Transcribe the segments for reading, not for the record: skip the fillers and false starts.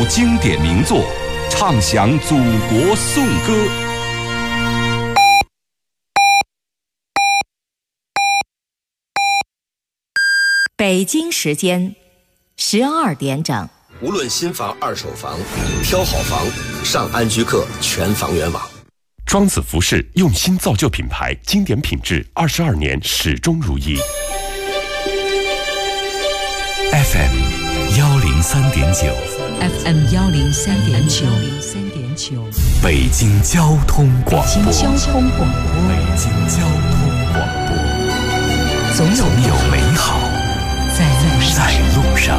经典名作，唱响祖国颂歌。 北京时间12点整。 无论新房、二手房，挑好房，上安居客全房源网。 庄子服饰用心造就品牌，经典品质，22年始终如一。 FM 103.9 FM 103.9 北京交通广播。 北京交通广播。 总有美好在路上。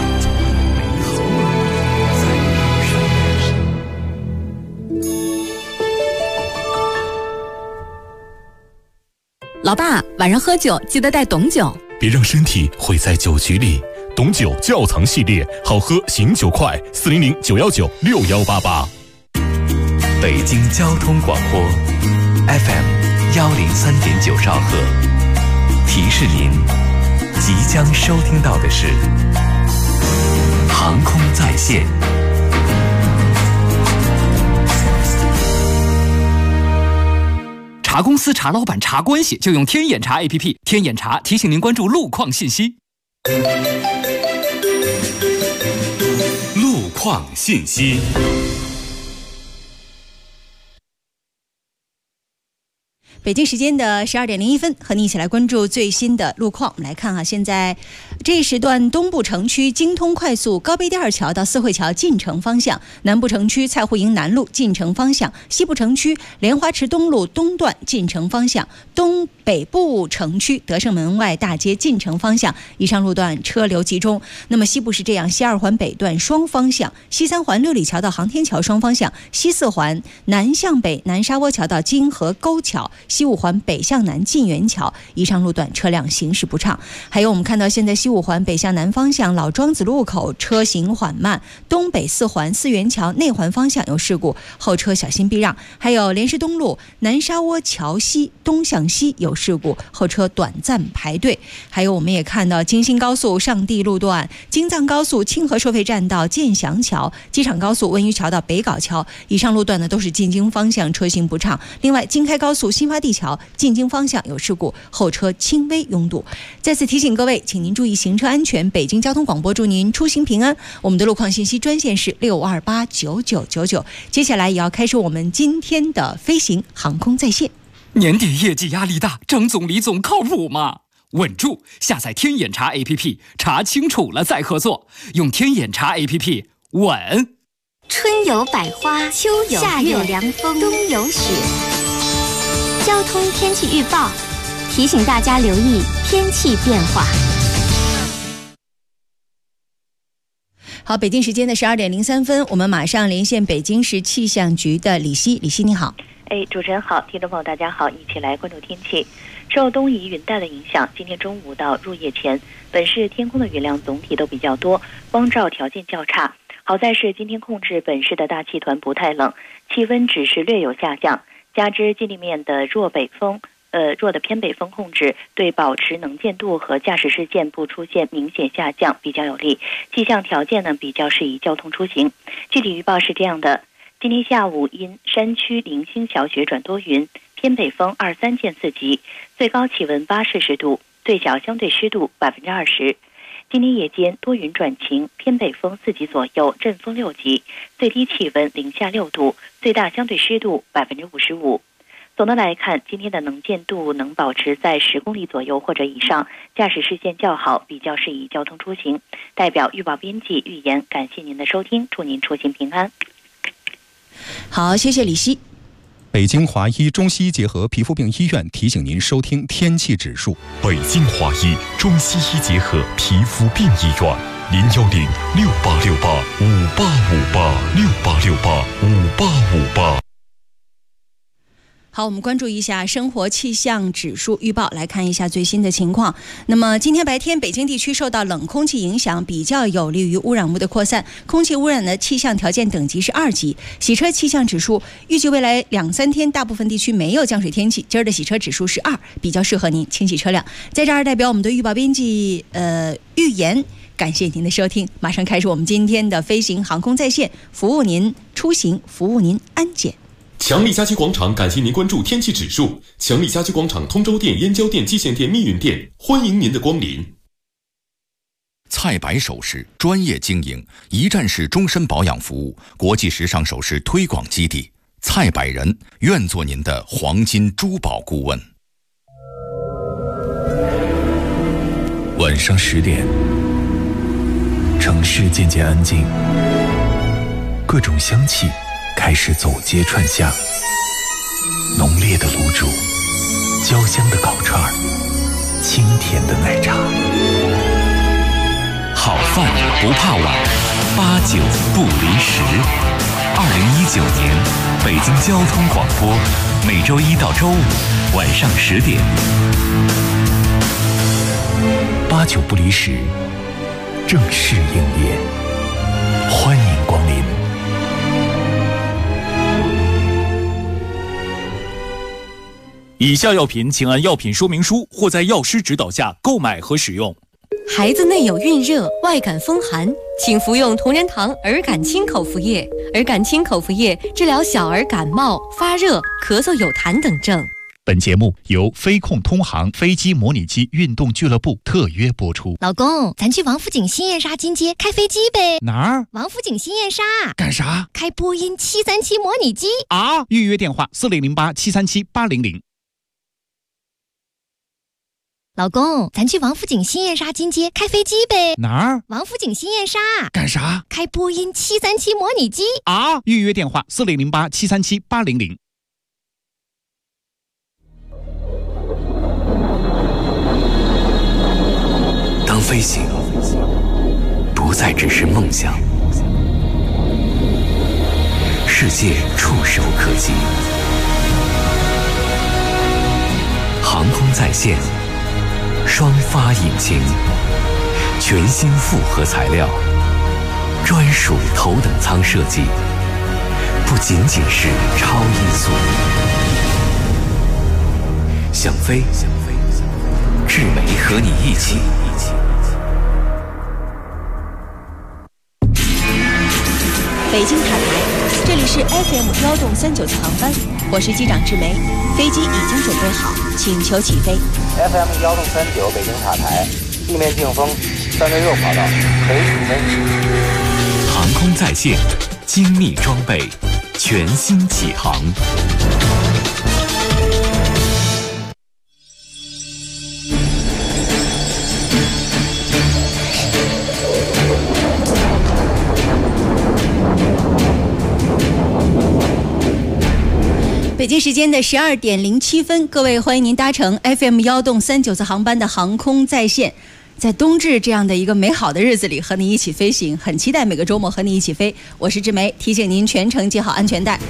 老爸，晚上喝酒记得带董酒， 别让身体毁在酒局里。董酒窖藏系列，好喝醒酒快，400-919-6188。北京交通广播 FM 103.9兆赫，提示您即将收听到的是航空在线。 查公司、查老板、查关系，就用天眼查 APP。天眼查提醒您关注路况信息。 路况信息。 北京时间的12点01分，和你一起来关注最新的路况。我们来看现在这一时段东部城区京通快速高碑第二桥到四惠桥进城方向，南部城区蔡湖营南路进城方向，西部城区莲花池东路东段进城方向，东北部城区德胜门外大街进城方向，以上路段车流集中。那么西部是这样：西二环北段双方向，西三环六里桥到航天桥双方向，西四环南向北南沙窝桥到金河沟桥，西五环北向南进园桥，以上路段车辆行驶不畅。还有我们看到现在西五环北向南方向老庄子路口车行缓慢，东北四环四元桥内环方向有事故，后车小心避让。还有莲石东路南沙窝桥西东向西有事故，后车短暂排队。还有我们也看到京新高速上地路段、京藏高速清河收费站到建祥桥、机场高速温榆桥到北碏桥，以上路段呢都是进京方向车行不畅。另外京开高速新发地桥进京方向有事故，后车轻微拥堵。再次提醒各位，请您注意行车安全。北京交通广播祝您出行平安。我们的路况信息专线是6289999。接下来也要开始我们今天的飞行航空在线。 年底业绩压力大，张总李总靠谱吗？稳住！下载天眼查 APP， 查清楚了再合作。用天眼查 APP， 稳。 春有百花，秋有夏有凉风，冬有雪。交通天气预报提醒大家留意天气变化。 好，北京时间的12点03分，我们马上连线北京市气象局的李希。李希你好。 主持人好，听众朋友大家好，一起来关注天气。受东移云带的影响，今天中午到入夜前，本市天空的云量总体都比较多，光照条件较差。好在是今天控制本市的大气团不太冷，气温只是略有下降，加之近地面的弱的偏北风控制，对保持能见度和驾驶视线不出现明显下降比较有利，气象条件呢比较适宜交通出行。具体预报是这样的：今天下午因山区零星小雪转多云，偏北风23见4级，最高气温8摄氏度，最小相对湿度20%。今天夜间多云转晴，偏北风4级左右，阵风6级，最低气温零下6度，最大相对湿度55%。总的来看，今天的能见度能保持在10公里左右或者以上，驾驶视线较好，比较适宜交通出行。代表预报编辑预言，感谢您的收听，祝您出行平安。 好，谢谢李希。 北京华医中西医结合皮肤病医院提醒您收听天气指数。 北京华医中西医结合皮肤病医院，010-6868-5858，6868-5858。 好，我们关注一下生活气象指数预报，来看一下最新的情况。那么今天白天，北京地区受到冷空气影响，比较有利于污染物的扩散，空气污染的气象条件等级是2级。洗车气象指数预计未来2-3天大部分地区没有降水天气，今儿的洗车指数是2，比较适合您清洗车辆。在这儿代表我们的预报编辑预言， 感谢您的收听，马上开始我们今天的飞行航空在线，服务您出行，服务您安检。 强力家居广场感谢您关注天气指数。强力家居广场通州店、燕郊店、蓟县店、密云店，欢迎您的光临。 蔡白首饰专业经营，一站式终身保养服务，国际时尚首饰推广基地。蔡百人愿做您的黄金珠宝顾问。 晚上10点，城市渐渐安静，各种香气开始走街串巷，浓烈的卤煮，焦香的烤串，清甜的奶茶。 好饭不怕晚，8、9不离10。2019年，北京交通广播，每周1到周5晚上10点。 8、9不离10，正式营业，欢迎光临。 以下药品请按药品说明书或在药师指导下购买和使用。 孩子内有孕热、外感风寒，请服用同仁堂儿感清口服液。儿感清口服液治疗小儿感冒、发热、咳嗽、有痰等症。 本节目由飞控通航飞机模拟机运动俱乐部特约播出。 老公，咱去王府井新燕莎金街开飞机呗？ 哪儿？ 王府井新燕莎。 干啥？ 开波音737模拟机啊！预约电话4008-737-800。 老公，咱去王府井新燕莎金街开飞机呗？ 哪儿？ 王府井新燕莎。 干啥？ 开波音737模拟机啊！预约电话4008-737-800。 当飞行不再只是梦想，世界触手可及，航空在线，双发引擎，全新复合材料，专属头等舱设计，不仅仅是超音速。想飞，志梅和你一起。 北京塔台，这里是 FM1动39次航班，我是机长志梅，飞机已经准备好，请求起飞。 FM1动39北京塔台，地面净风366跑道，可以起飞。 航空在线，精密装备，全新起航。 北京时间的12点07分，各位欢迎您搭乘 FM1动39次航班的航空在线。在冬至这样的一个美好的日子里，和你一起飞行，很期待每个周末和你一起飞。我是志梅，提醒您全程系好安全带。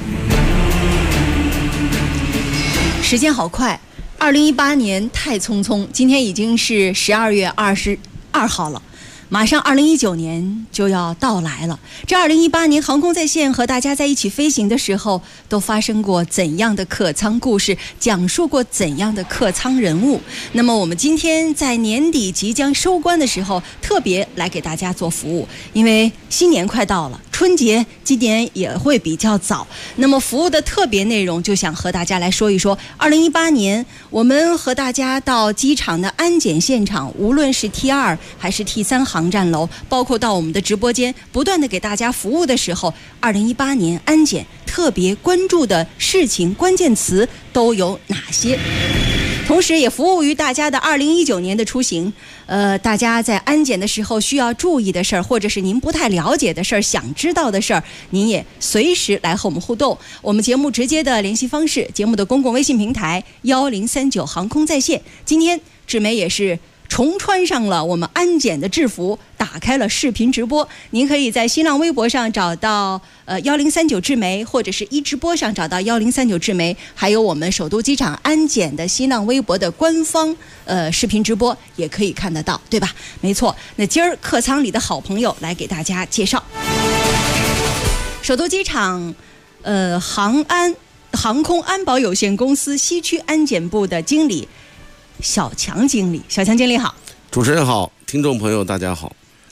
时间好快，2018年太匆匆，今天已经是12月22号了。马上2019年就要到来了，这2018年航空在线和大家在一起飞行的时候，都发生过怎样的客舱故事，讲述过怎样的客舱人物。那么我们今天在年底即将收官的时候，特别来给大家做服务，因为新年快到了，春节今年也会比较早，那么服务的特别内容就想和大家来说一说。2018年我们和大家到机场的安检现场，无论是 T2 还是 T3 航站楼，包括到我们的直播间不断的给大家服务的时候，2018年安检特别关注的事情关键词都有哪些？同时也服务于大家的2019年的出行，大家在安检的时候需要注意的事儿，或者是您不太了解的事儿、想知道的事儿，您也随时来和我们互动。我们节目直接的联系方式，节目的公共微信平台1039航空在线。今天志梅也是重穿上了我们安检的制服，打开了视频直播。您可以在新浪微博上找到1039志梅，或者是一直播上找到1039志梅，还有我们首都机场安检的新浪微博的官方视频直播也可以看得到，对吧？没错。那今儿客舱里的好朋友来给大家介绍，首都机场航空安保有限公司西区安检部的经理小强经理。小强经理好。 主持人好，听众朋友大家好。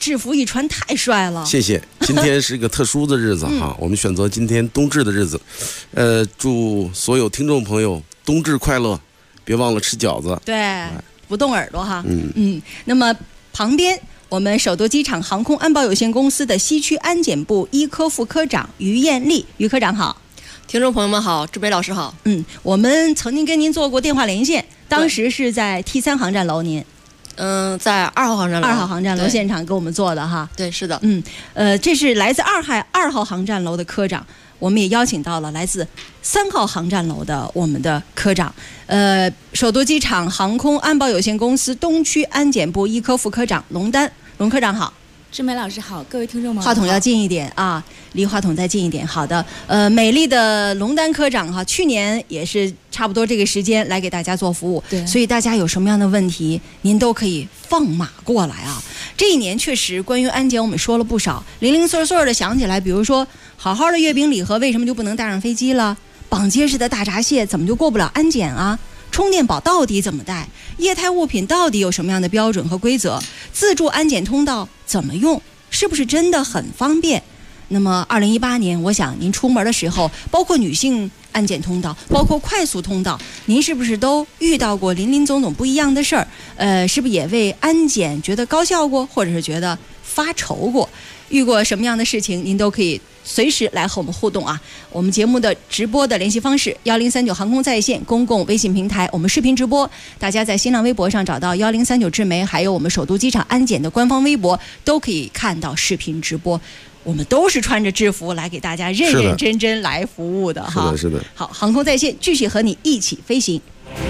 制服一穿太帅了。 谢谢。今天是一个特殊的日子哈，我们选择今天冬至的日子，祝所有听众朋友冬至快乐，别忘了吃饺子。 对，不动耳朵哈。那么旁边我们首都机场航空安保有限公司的西区安检部医科副科长于艳丽，于科长好。 听众朋友们好，志北老师好。 我们曾经跟您做过电话连线，当时是在 T3 航站楼您。 在2号航站楼。 2号航站楼现场跟我们做的哈。 对，是的。 这是来自2号航站楼的科长，我们也邀请到了来自3号航站楼的我们的科长，首都机场航空安保有限公司东区安检部医科副科长龙丹，龙科长好。 志梅老师好，各位听众们好。 话筒要近一点啊，离话筒再近一点。好的，美丽的龙丹科长哈，去年也是差不多这个时间来给大家做服务， 对， 所以大家有什么样的问题，您都可以放马过来啊。这一年确实关于安检我们说了不少，零零碎碎的想起来，比如说好好的月饼礼盒为什么就不能带上飞机了？绑结实的大闸蟹怎么就过不了安检啊？充电宝到底怎么带？液态物品到底有什么样的标准和规则？自助安检通道怎么用？是不是真的很方便？那么2018年，我想您出门的时候，包括女性安检通道，包括快速通道，您是不是都遇到过林林总总不一样的事儿？是不是也为安检觉得高效过，或者是觉得发愁过？遇过什么样的事情，您都可以随时来和我们互动啊！我们节目的直播的联系方式：1039航空在线公共微信平台，我们视频直播，大家在新浪微博上找到1039智媒，还有我们首都机场安检的官方微博，都可以看到视频直播。我们都是穿着制服来给大家认认真真来服务的哈。 是的。 好，航空在线继续和你一起飞行。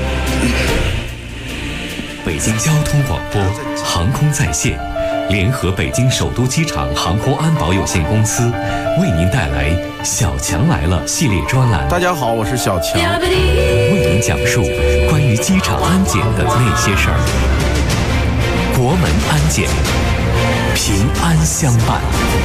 北京交通广播，航空在线。联合北京首都机场航空安保有限公司为您带来《小强来了》系列专栏。 大家好，我是小强， 为您讲述关于机场安检的那些事儿。国门安检，平安相伴。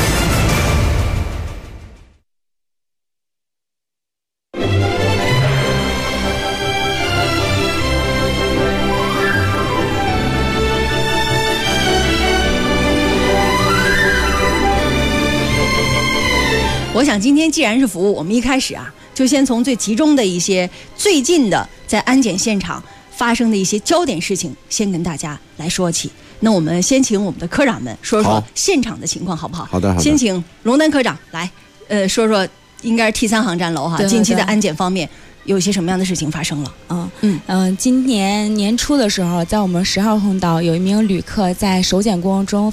我想今天既然是服务，我们一开始啊，就先从最集中的一些最近的在安检现场发生的一些焦点事情，先跟大家来说起。那我们先请我们的科长们说说现场的情况，好不好？ 好的。 先请龙丹科长来，说说应该是 T3 航站楼哈，近期的安检方面有一些什么样的事情发生了？ 今年年初的时候，在我们10号通道有一名旅客在手检过程中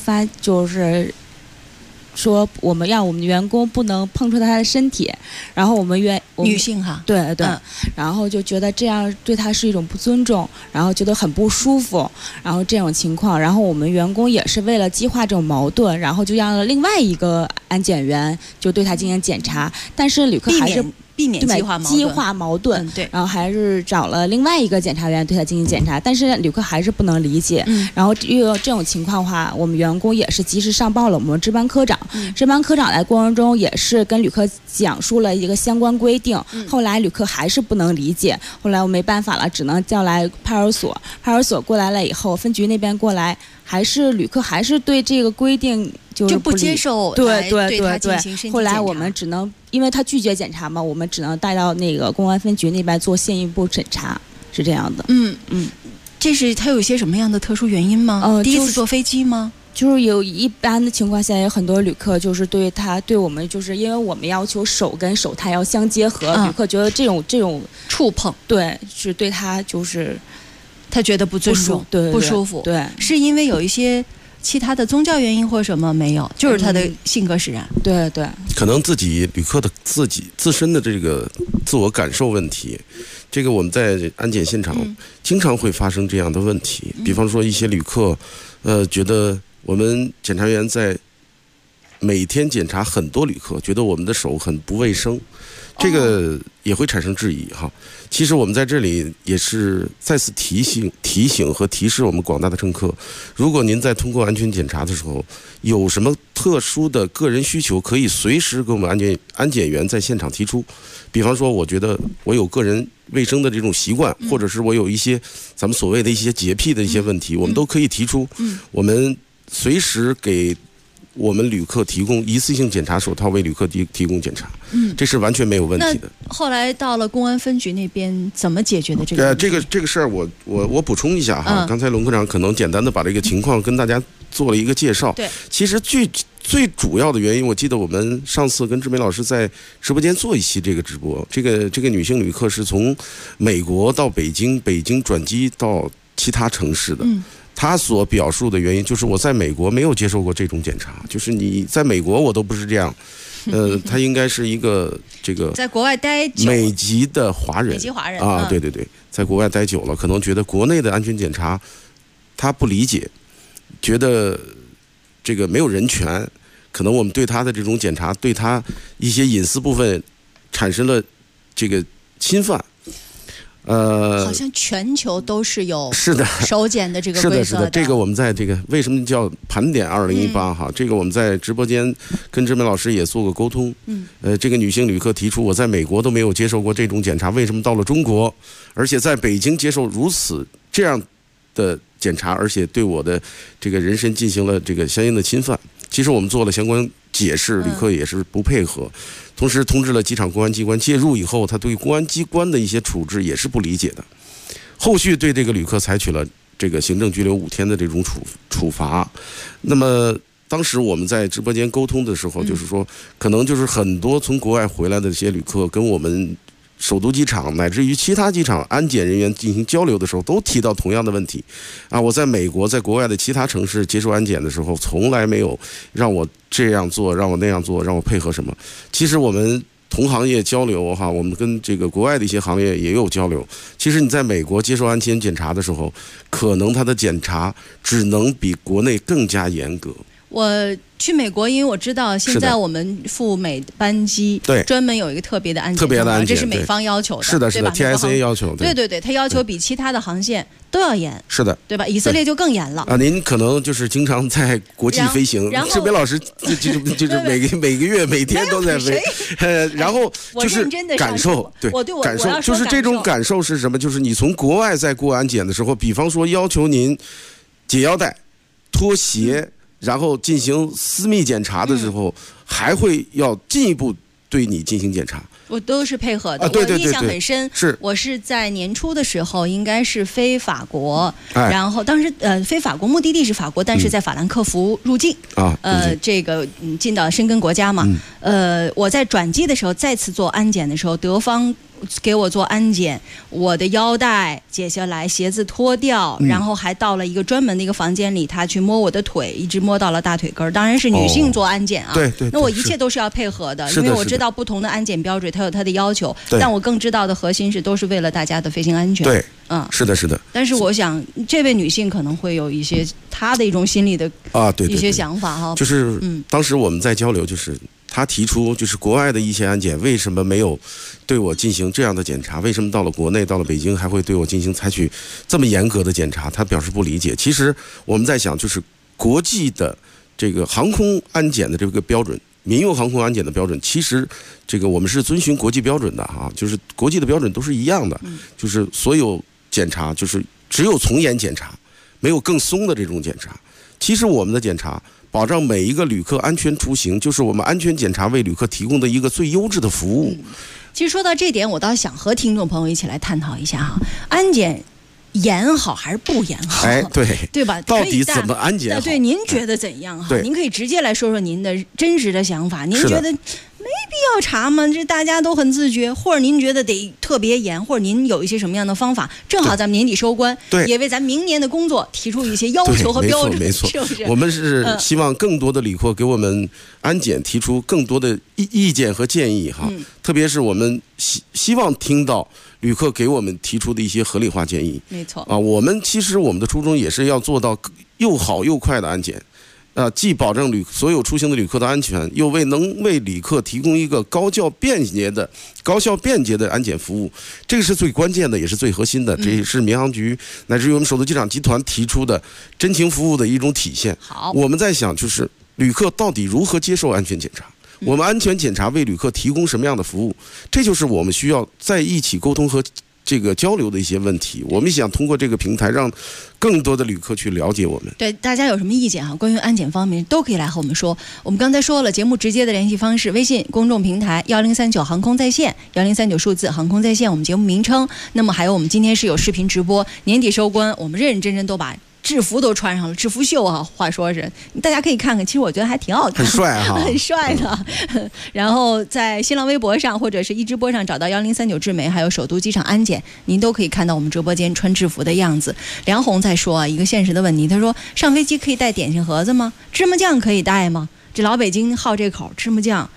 说我们让我们的员工不能碰触到他的身体，然后我们女性哈， 对，然后就觉得这样对他是一种不尊重，然后觉得很不舒服，然后这种情况，然后我们员工也是为了激化这种矛盾，然后就让了另外一个安检员就对他进行检查，但是旅客还是避免激化矛盾， 对，然后还是找了另外一个检查员对他进行检查，但是旅客还是不能理解，然后遇到这种情况的话，我们员工也是及时上报了我们值班科长，值班科长在过程中也是跟旅客讲述了一个相关规定，后来旅客还是不能理解，后来我没办法了，只能叫来派出所，派出所过来了以后，分局那边过来，还是旅客还是对这个规定就不接受， 对，后来我们只能因为他拒绝检查嘛，我们只能带到那个公安分局那边做进一步审查，是这样的。 这是他有一些什么样的特殊原因吗？第一次坐飞机吗？ 就是有一般的情况下，有很多旅客就是对我们，就是因为我们要求手跟手态要相结合，旅客觉得这种触碰， 对，是对他就是他觉得不尊重，不舒服， 对， 是因为有一些其他的宗教原因或什么没有，就是他的性格使然， 对， 可能旅客的自身的这个自我感受问题，这个我们在安检现场经常会发生这样的问题，比方说一些旅客觉得我们检察员在每天检查很多旅客，觉得我们的手很不卫生，这个也会产生质疑哈。其实我们在这里也是再次提醒和提示我们广大的乘客，如果您在通过安全检查的时候有什么特殊的个人需求，可以随时给我们安检员在现场提出。比方说，我觉得我有个人卫生的这种习惯，或者是我有一些咱们所谓的一些洁癖的一些问题，我们都可以提出。我们随时给我们旅客提供一次性检查手套为旅客提供检查，这是完全没有问题的。 那后来到了公安分局那边怎么解决的这个问题？ 这个事儿我补充一下哈，刚才龙科长可能简单的把这个情况跟大家做了一个介绍。 对， 其实最主要的原因，我记得我们上次跟志梅老师在直播间做一期这个直播，这个女性旅客是从美国到北京转机到其他城市的。他所表述的原因就是我在美国没有接受过这种检查，就是你在美国我都不是这样。他应该是一个这个在国外待久美籍的华人，啊，对，在国外待久了，可能觉得国内的安全检查他不理解，觉得这个没有人权，可能我们对他的这种检查对他一些隐私部分产生了这个侵犯。 好像全球都是有手检的这个规则的。 是的，这个我们在这个为什么叫盘点2018哈？这个我们在直播间跟志梅老师也做过沟通。这个女性旅客提出，我在美国都没有接受过这种检查，为什么到了中国，而且在北京接受如此这样的检查，而且对我的这个人身进行了这个相应的侵犯？其实我们做了相关解释，旅客也是不配合。同时通知了机场公安机关介入以后，他对公安机关的一些处置也是不理解的，后续对这个旅客采取了这个行政拘留5天的这种处罚。那么当时我们在直播间沟通的时候，就是说可能就是很多从国外回来的这些旅客跟我们首都机场乃至于其他机场安检人员进行交流的时候，都提到同样的问题啊！我在美国，在国外的其他城市接受安检的时候，从来没有让我这样做，让我那样做，让我配合什么。其实我们同行业交流哈，我们跟这个国外的一些行业也有交流。其实你在美国接受安全检查的时候，可能它的检查只能比国内更加严格。 我去美国，因为我知道现在我们赴美班机专门有一个特别的安检，这是美方要求的， 是的，TSA 要求， 对，他要求比其他的航线都要严， 是的， 对吧？以色列就更严了啊！您可能就是经常在国际飞行，志梅老师就是每个月每天都在飞，然后就是感受，对，感受就是这种感受是什么？就是你从国外在过安检的时候，比方说要求您解腰带、脱鞋。然后进行私密检查的时候，还会要进一步对你进行检查。 我都是配合的， 对， 我印象很深。我是在年初的时候，应该是飞法国，然后当时飞法国目的地是法国，但是在法兰克福入境这个进到申根国家嘛。我在转机的时候再次做安检的时候，德方给我做安检，我的腰带解下来，鞋子脱掉，然后还到了一个专门的一个房间里，他去摸我的腿，一直摸到了大腿根儿。当然是女性做安检啊， 对， 那我一切都是要配合的，因为我知道不同的安检标准它有它的要求，但我更知道的核心是都是为了大家的飞行安全。 对，是的。 但是我想，这位女性可能会有一些她的一种心理的一些想法哈， 就是当时我们在交流，就是他提出，就是国外的一些安检为什么没有对我进行这样的检查？为什么到了国内，到了北京还会对我进行采取这么严格的检查？他表示不理解。其实我们在想，就是国际的这个航空安检的这个标准，民用航空安检的标准，其实这个我们是遵循国际标准的啊，就是国际的标准都是一样的，就是所有检查就是只有从严检查，没有更松的这种检查。其实我们的检查保障每一个旅客安全出行，就是我们安全检查为旅客提供的一个最优质的服务。 其实说到这点，我倒想和听众朋友一起来探讨一下哈，安检严好还是不严好？ 对吧？ 到底怎么安检好？ 对，您觉得怎样哈？您可以直接来说说您的真实的想法。您觉得没必要查吗？这大家都很自觉，或者您觉得得特别严，或者您有一些什么样的方法？正好咱们年底收官，也为咱明年的工作提出一些要求和标准， 没错， 是不是？ 我们是希望更多的旅客给我们安检提出更多的意见和建议哈，特别是我们希望听到旅客给我们提出的一些合理化建议。 没错啊，我们其实我们的初衷也是要做到又好又快的安检。既保证所有出行的旅客的安全，又能为旅客提供一个高效便捷的安检服务，这个是最关键的，也是最核心的。这是民航局乃至于我们首都机场集团提出的真情服务的一种体现。 好， 我们在想，就是旅客到底如何接受安全检查？我们安全检查为旅客提供什么样的服务？这就是我们需要在一起沟通和这个交流的一些问题，我们想通过这个平台让更多的旅客去了解我们。 对，大家有什么意见啊？关于安检方面都可以来和我们说。我们刚才说了，节目直接的联系方式，微信公众平台1039航空在线，1039数字航空在线，我们节目名称。那么还有我们今天是有视频直播，年底收官，我们认认真真都把制服都穿上了，制服秀啊，话说是大家可以看看，其实我觉得还挺好看， 很帅哈， 很帅的。然后在新浪微博上或者是一直播上找到1039智媒，还有首都机场安检，您都可以看到我们直播间穿制服的样子。梁红在说啊，一个现实的问题，他说上飞机可以带点心盒子吗？芝麻酱可以带吗？这老北京好这口，芝麻酱。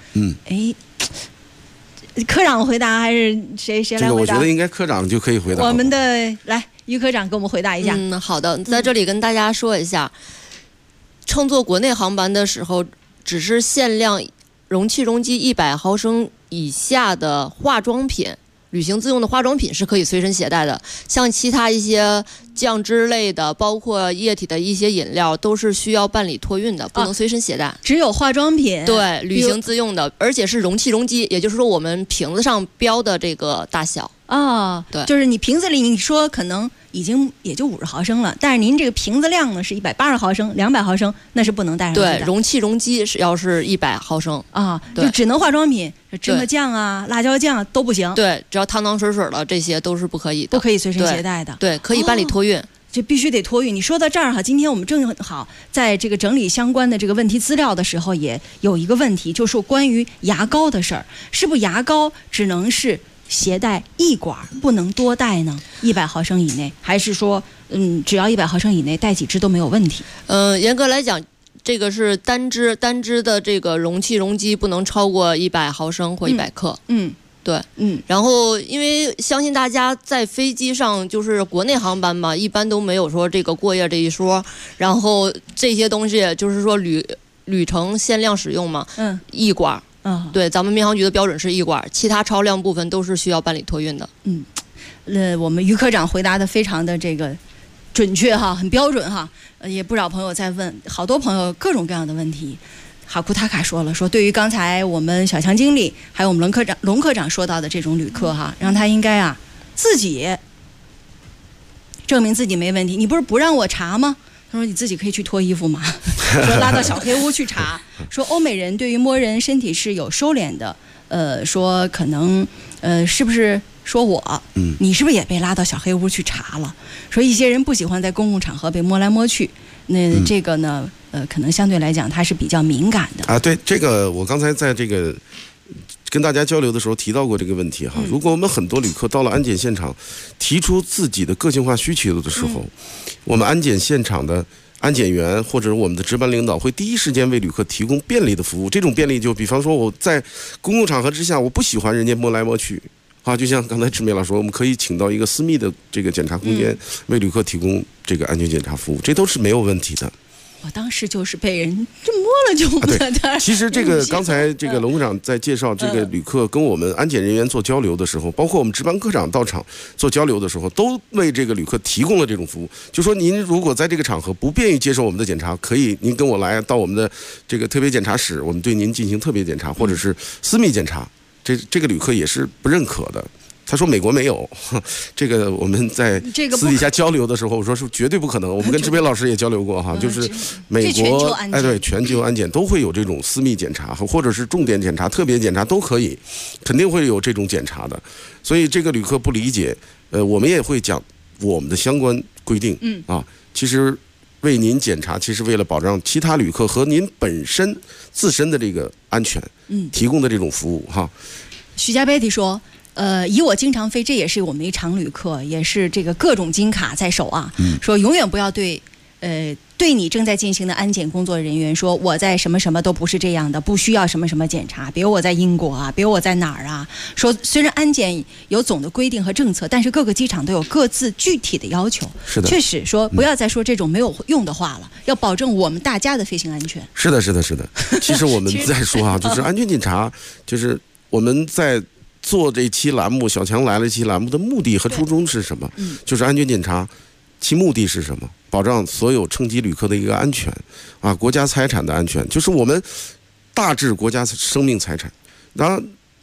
科长回答还是谁来回答？ 这个我觉得应该科长就可以回答。 我们的来于科长给我们回答一下。 好的，在这里跟大家说一下，乘坐国内航班的时候，只是限量容器容积100毫升以下的化妆品。旅行自用的化妆品是可以随身携带的，像其他一些酱汁类的，包括液体的一些饮料，都是需要办理托运的，不能随身携带。 只有化妆品， 对，旅行自用的，而且是容器容积，也就是说我们瓶子上标的这个大小。对， 就是你瓶子里你说可能已经也就50毫升了，但是您这个瓶子量呢是180毫升、200毫升，那是不能带上去的。 对，容器容积是100毫升就只能化妆品，芝麻酱啊、辣椒酱都不行。 对，只要汤汤水水的这些都是不可以的， 不可以随身携带的。 对，可以办理托运。 这必须得托运。你说到这儿哈，今天我们正好在这个整理相关的这个问题资料的时候，也有一个问题，就是关于牙膏的事儿，是不是牙膏只能是携带1管，不能多带呢？100毫升以内，还是说只要100毫升以内带几支都没有问题？ 严格来讲，这个是单支的这个容器容积不能超过100毫升或100克。对，然后因为相信大家在飞机上，就是国内航班嘛，一般都没有说这个过夜这一说，然后这些东西就是说旅程限量使用嘛，1管。对，咱们民航局的标准是1管，其他超量部分都是需要办理托运的。 我们于科长回答的非常的这个准确哈，很标准哈。也不少朋友在问，好多朋友各种各样的问题。哈库塔卡说了，说对于刚才我们小强经理还有我们龙科长说到的这种旅客哈，让他应该自己证明自己没问题。你不是不让我查吗？他说你自己可以去脱衣服嘛，说拉到小黑屋去查。说欧美人对于摸人身体是有收敛的，说可能是不是说我你是不是也被拉到小黑屋去查了？说一些人不喜欢在公共场合被摸来摸去，那这个呢可能相对来讲它是比较敏感的对，这个我刚才在这个跟大家交流的时候提到过这个问题哈。如果我们很多旅客到了安检现场提出自己的个性化需求的时候，我们安检现场的安检员或者我们的值班领导会第一时间为旅客提供便利的服务。这种便利就比方说我在公共场合之下，我不喜欢人家摸来摸去就像刚才志梅老师说，我们可以请到一个私密的这个检查空间，为旅客提供这个安全检查服务，这都是没有问题的。 我当时就是被人这摸了就摸对，其实这个刚才这个龙科长在介绍这个旅客跟我们安检人员做交流的时候，包括我们值班科长到场做交流的时候，都为这个旅客提供了这种服务。就说您如果在这个场合不便于接受我们的检查，可以您跟我来到我们的这个特别检查室，我们对您进行特别检查或者是私密检查。这个旅客也是不认可的。他说美国没有，这个我们在私底下交流的时候，我说是绝对不可能。我们跟志斌老师也交流过哈，就是美国对全球安检都会有这种私密检查，或者是重点检查、特别检查都可以，肯定会有这种检查的。所以这个旅客不理解，我们也会讲我们的相关规定。其实为您检查，其实为了保障其他旅客和您本身自身的这个安全，提供的这种服务哈。 许家贝蒂说。以我经常飞，这也是我们一常旅客，也是这个各种金卡在手啊。说永远不要对你正在进行的安检工作人员说我在什么什么都不是这样的，不需要什么什么检查。比如我在英国啊，比如我在哪儿啊。说虽然安检有总的规定和政策，但是各个机场都有各自具体的要求。 是的， 确实说不要再说这种没有用的话了，要保证我们大家的飞行安全。 是的。其实我们在说就是安全检查，就是我们在做这期栏目《小强来了》这期栏目的目的和初衷是什么？就是安全检查，其目的是什么？保障所有乘机旅客的一个安全国家财产的安全，就是我们大致国家生命财产。然后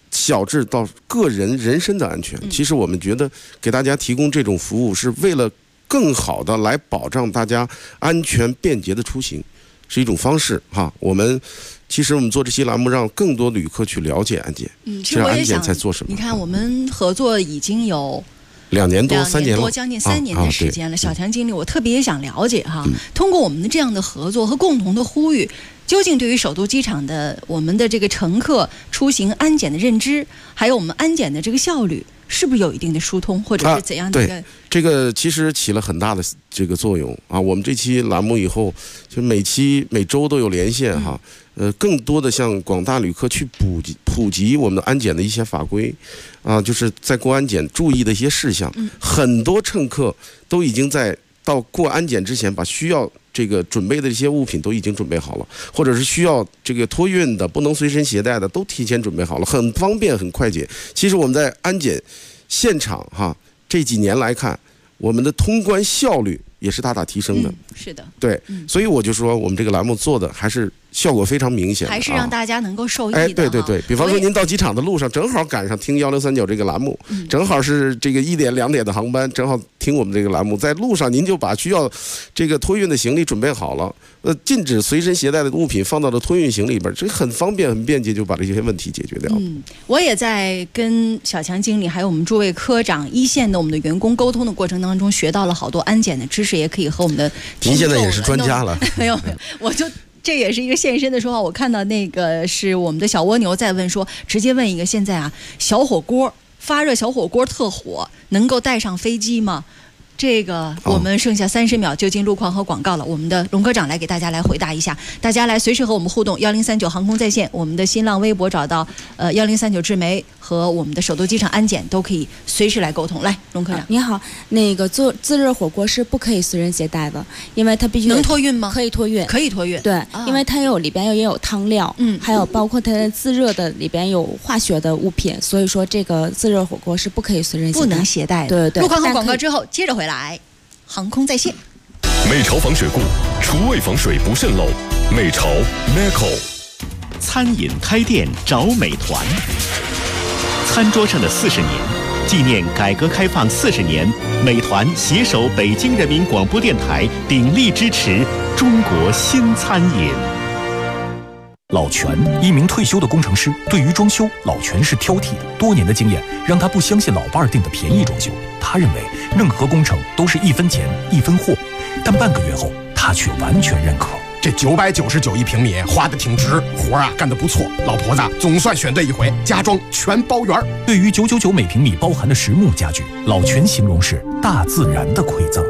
小至到个人人身的安全。其实我们觉得给大家提供这种服务是为了更好的来保障大家安全便捷的出行，是一种方式哈。其实我们做这期栏目，让更多旅客去了解安检， 其实我也想在做什么。 你看，我们合作已经有 2年多、3年了， 将近3年的时间了。小强经理，我特别也想了解哈，通过我们的这样的合作和共同的呼吁，究竟对于首都机场的我们的这个乘客出行安检的认知，还有我们安检的这个效率，是不是有一定的疏通，或者是怎样的一个？ 对，这个其实起了很大的这个作用啊。我们这期栏目以后，就每周都有连线哈。更多的向广大旅客去普及我们的安检的一些法规，啊，就是在过安检注意的一些事项。很多乘客都已经在到过安检之前，把需要这个准备的一些物品都已经准备好了，或者是需要这个托运的、不能随身携带的，都提前准备好了，很方便、很快捷。其实我们在安检现场哈，这几年来看，我们的通关效率也是大大提升的。 是的， 对，所以我就说我们这个栏目做的还是效果非常明显的， 还是让大家能够受益的。 对，比方说您到机场的路上，正好赶上听1039这个栏目，正好是这个1点2点的航班，正好听我们这个栏目，在路上您就把需要这个托运的行李准备好了，禁止随身携带的物品放到了托运行李里边，这很方便很便捷，就把这些问题解决掉。 我也在跟小强经理还有我们诸位科长、一线的我们的员工沟通的过程当中，学到了好多安检的知识，也可以和我们的您现在也是专家了。 没有，我就。这也是一个现身的说法。我看到那个是我们的小蜗牛在问说，直接问一个，现在啊，小火锅发热小火锅特火，能够带上飞机吗？这个我们剩下30秒就进路况和广告了，我们的龙科长来给大家来回答一下，大家来随时和我们互动。1039航空在线，我们的新浪微博找到1039智媒和我们的首都机场安检都可以随时来沟通。来，龙科长， 你好，那个做自热火锅是不可以随身携带的，因为它必须能托运吗？ 可以托运， 可以托运。 对，因为它里边也有汤料，还有包括它的自热的里边有化学的物品，所以说这个自热火锅是不可以随身携带， 不能携带的。对， 路况和广告之后接着回来。航空在线， 美潮防水固，厨卫防水不渗漏。美潮 Meco。 餐饮开店找美团。餐桌上的40年，纪念改革开放40年，美团携手北京人民广播电台，鼎力支持中国新餐饮。 老全，一名退休的工程师，对于装修，老全是挑剔的。多年的经验让他不相信老伴儿订的便宜装修，他认为任何工程都是1分钱1分货。但半个月后，他却完全认可。 这999一平米花的挺值，活啊干得不错。老婆子总算选对一回，家装全包圆。 对于999每平米包含的实木家具，老全形容是大自然的馈赠。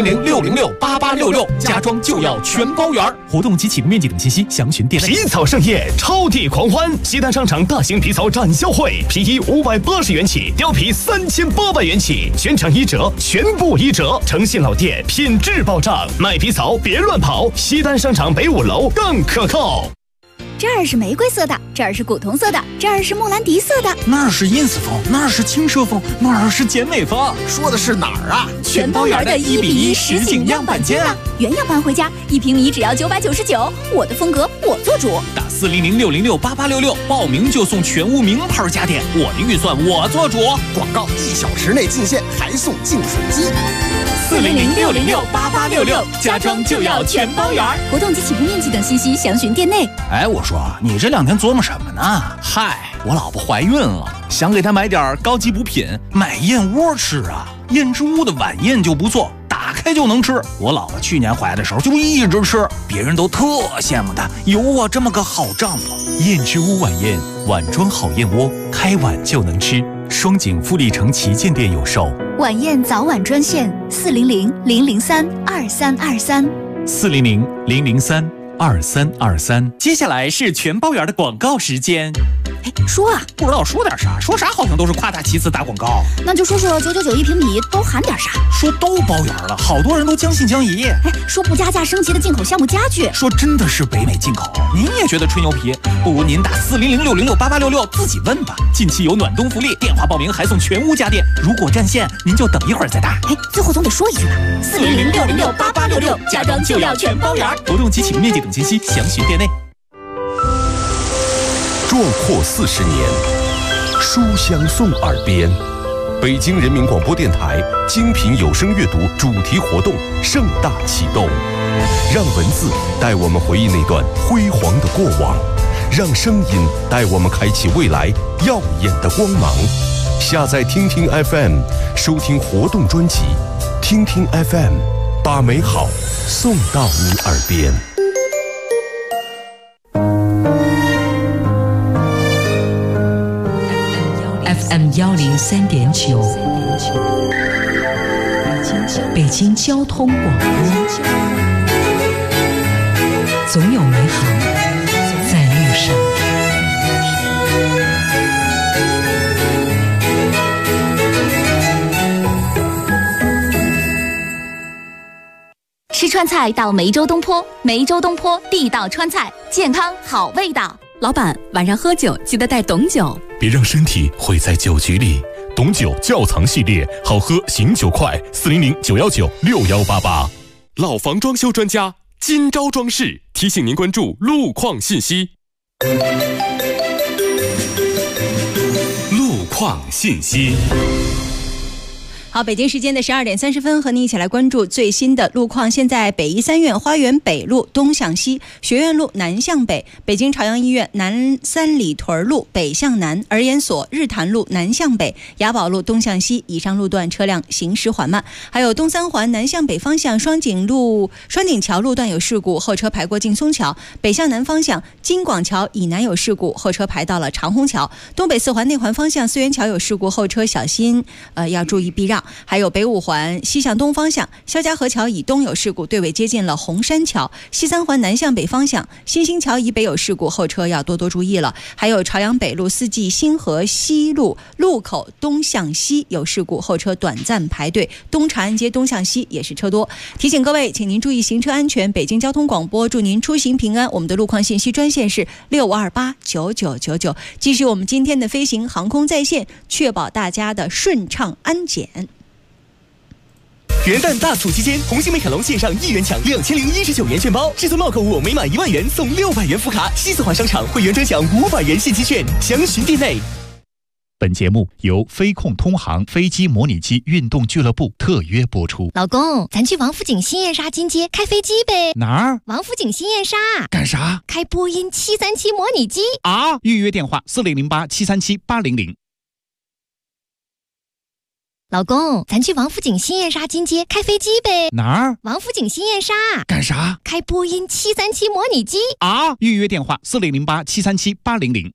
400-606-8866，家装就要全包圆。 活动及起步面积等信息详询店内。 皮草盛宴，超地狂欢！西单商场大型皮草展销会，皮衣580元起，貂皮3800元起，全场1折，全部1折。诚信老店，品质保障，卖皮草别乱跑。西单商场北5楼更可靠。 这儿是玫瑰色的，这儿是古铜色的，这儿是莫兰迪色的， 那儿是ins风，那儿是轻奢风，那儿是简美风。 说的是哪儿啊？ 全包圆的1:1实景样板间啊！原样搬回家，1平米只要999，我的风格我做主。 打400-606-8866，报名就送全屋名牌家电，我的预算我做主。 广告1小时内进线，还送净水机。 400-606-8866，家装就要全包圆。活动及起步面积等信息详询店内。 哎，我说你这2天琢磨什么呢？嗨，我老婆怀孕了，想给她买点高级补品，买燕窝吃啊。燕之屋的晚宴就不错，打开就能吃。我老婆去年怀的时候就一直吃，别人都特羡慕她有我这么个好丈夫。 燕之屋晚宴，碗装好燕窝，开碗就能吃。双井富力城旗舰店有售。 晚宴早晚专线400-003-2323。 400-003-2323。 接下来是全包圆的广告时间。 哎，说啊， 不知道说点啥，说啥好像都是夸大其词打广告。 那就说说999一平米都含点啥？ 说都包圆了，好多人都将信将疑。 哎，说不加价升级的进口项目家具， 说真的是北美进口。您也觉得吹牛皮？不如您打400-606-8866自己问吧。近期有暖冬福利，电话报名还送全屋家电。如果占线，您就等一会儿再打。 哎，最后总得说一句吧，400-606-8866，家装就要全包圆。 活动及起步面积等信息详询店内。 壮阔40年， 书香送耳边。北京人民广播电台精品有声阅读主题活动盛大启动，让文字带我们回忆那段辉煌的过往，让声音带我们开启未来耀眼的光芒。下载听听 FM， 收听活动专辑，听听 FM， 把美好送到你耳边。 FM 103.9，北京交通广播，总有美好在路上。 吃川菜到梅州东坡，梅州东坡地道川菜，健康好味道。 老板，晚上喝酒记得带董酒， 别让身体毁在酒局里。董酒窖藏系列，好喝醒酒快，400-919-6188。 老房装修专家今朝装饰提醒您关注路况信息。 路况信息。 好，北京时间的12点30分，和您一起来关注最新的路况。现在北医三院花园北路东向西，学院路南向北，北京朝阳医院南三里屯路北向南，儿研所日坛路南向北，雅宝路东向西，以上路段车辆行驶缓慢。还有东三环南向北方向双井桥路段有事故，后车排过劲松桥；北向南方向金广桥以南有事故，后车排到了长虹桥。东北四环内环方向思源桥有事故，后车小心要注意避让。还有北五环西向东方向肖家河桥以东有事故，队尾接近了红山桥。西三环南向北方向新兴桥以北有事故，后车要多多注意了。还有朝阳北路四季新河西路路口东向西有事故，后车短暂排队。东长安街东向西也是车多，提醒各位，请您注意行车安全。北京交通广播祝您出行平安。我们的路况信息专线是65289999。继续我们今天的飞行航空在线，确保大家的顺畅安检。 元旦大促期间，红星美凯龙线上1元抢2019元券包，至尊帽购物每满1万元送600元福卡，西四环商场会员专享500元现金券，详询店内。 本节目由飞控通航飞机模拟机运动俱乐部特约播出。 老公，咱去王府井新燕莎金街开飞机呗？ 哪儿？ 王府井新燕莎。 干啥？ 开波音737模拟机啊！预约电话4008-737-800。 老公，咱去王府井新燕莎金街开飞机呗？ 哪儿？ 王府井新燕莎。 干啥？ 开波音737模拟机啊！预约电话4008-737-800。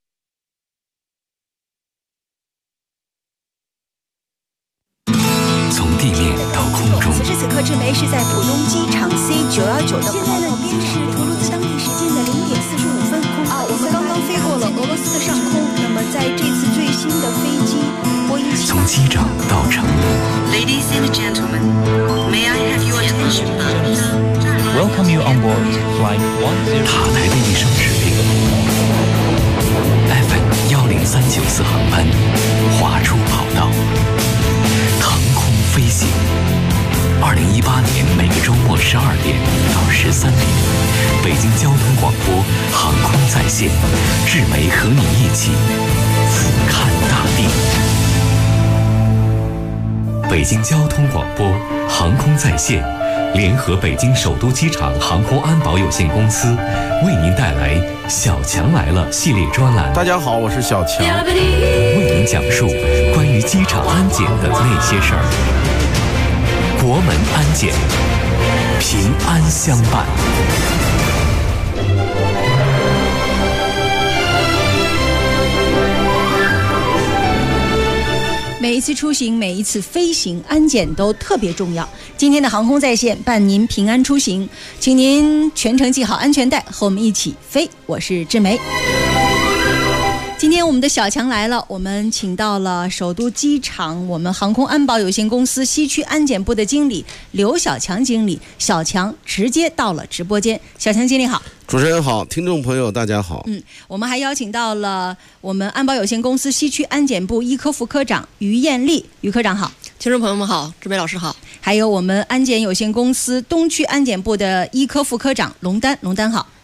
从地面到空中。 此时此刻，志梅是在浦东机场 C919的现在呢，已经是图卢兹当地时间的0点45分。我们刚刚飞过了俄罗斯的上空。那么在这次最新的飞机波音787， 从机长到乘务。 Ladies and gentlemen, may I have your attention, please? Welcome you on board flight 10. 塔台的一声指令 ，FM 10394航班划出跑道，腾空飞行。2018年每个周末12点到13点，北京交通广播航空在线，志梅和你一起俯瞰大地。北京交通广播航空在线联合北京首都机场航空安保有限公司为您带来《小强来了》系列专栏。 大家好，我是小强， 为您讲述关于机场安检的那些事儿。国门安检，平安相伴。 每一次出行，每一次飞行，安检都特别重要。今天的航空在线伴您平安出行，请您全程系好安全带，和我们一起飞。我是志梅。今天我们的小强来了，我们请到了首都机场我们航空安保有限公司西区安检部的经理刘小强经理。小强直接到了直播间。小强经理好。 主持人好，听众朋友大家好。 我们还邀请到了我们安保有限公司西区安检部一科副科长于艳丽。于科长好。 听众朋友们好，志梅老师好。 还有我们安检有限公司东区安检部的一科副科长龙丹。龙丹好。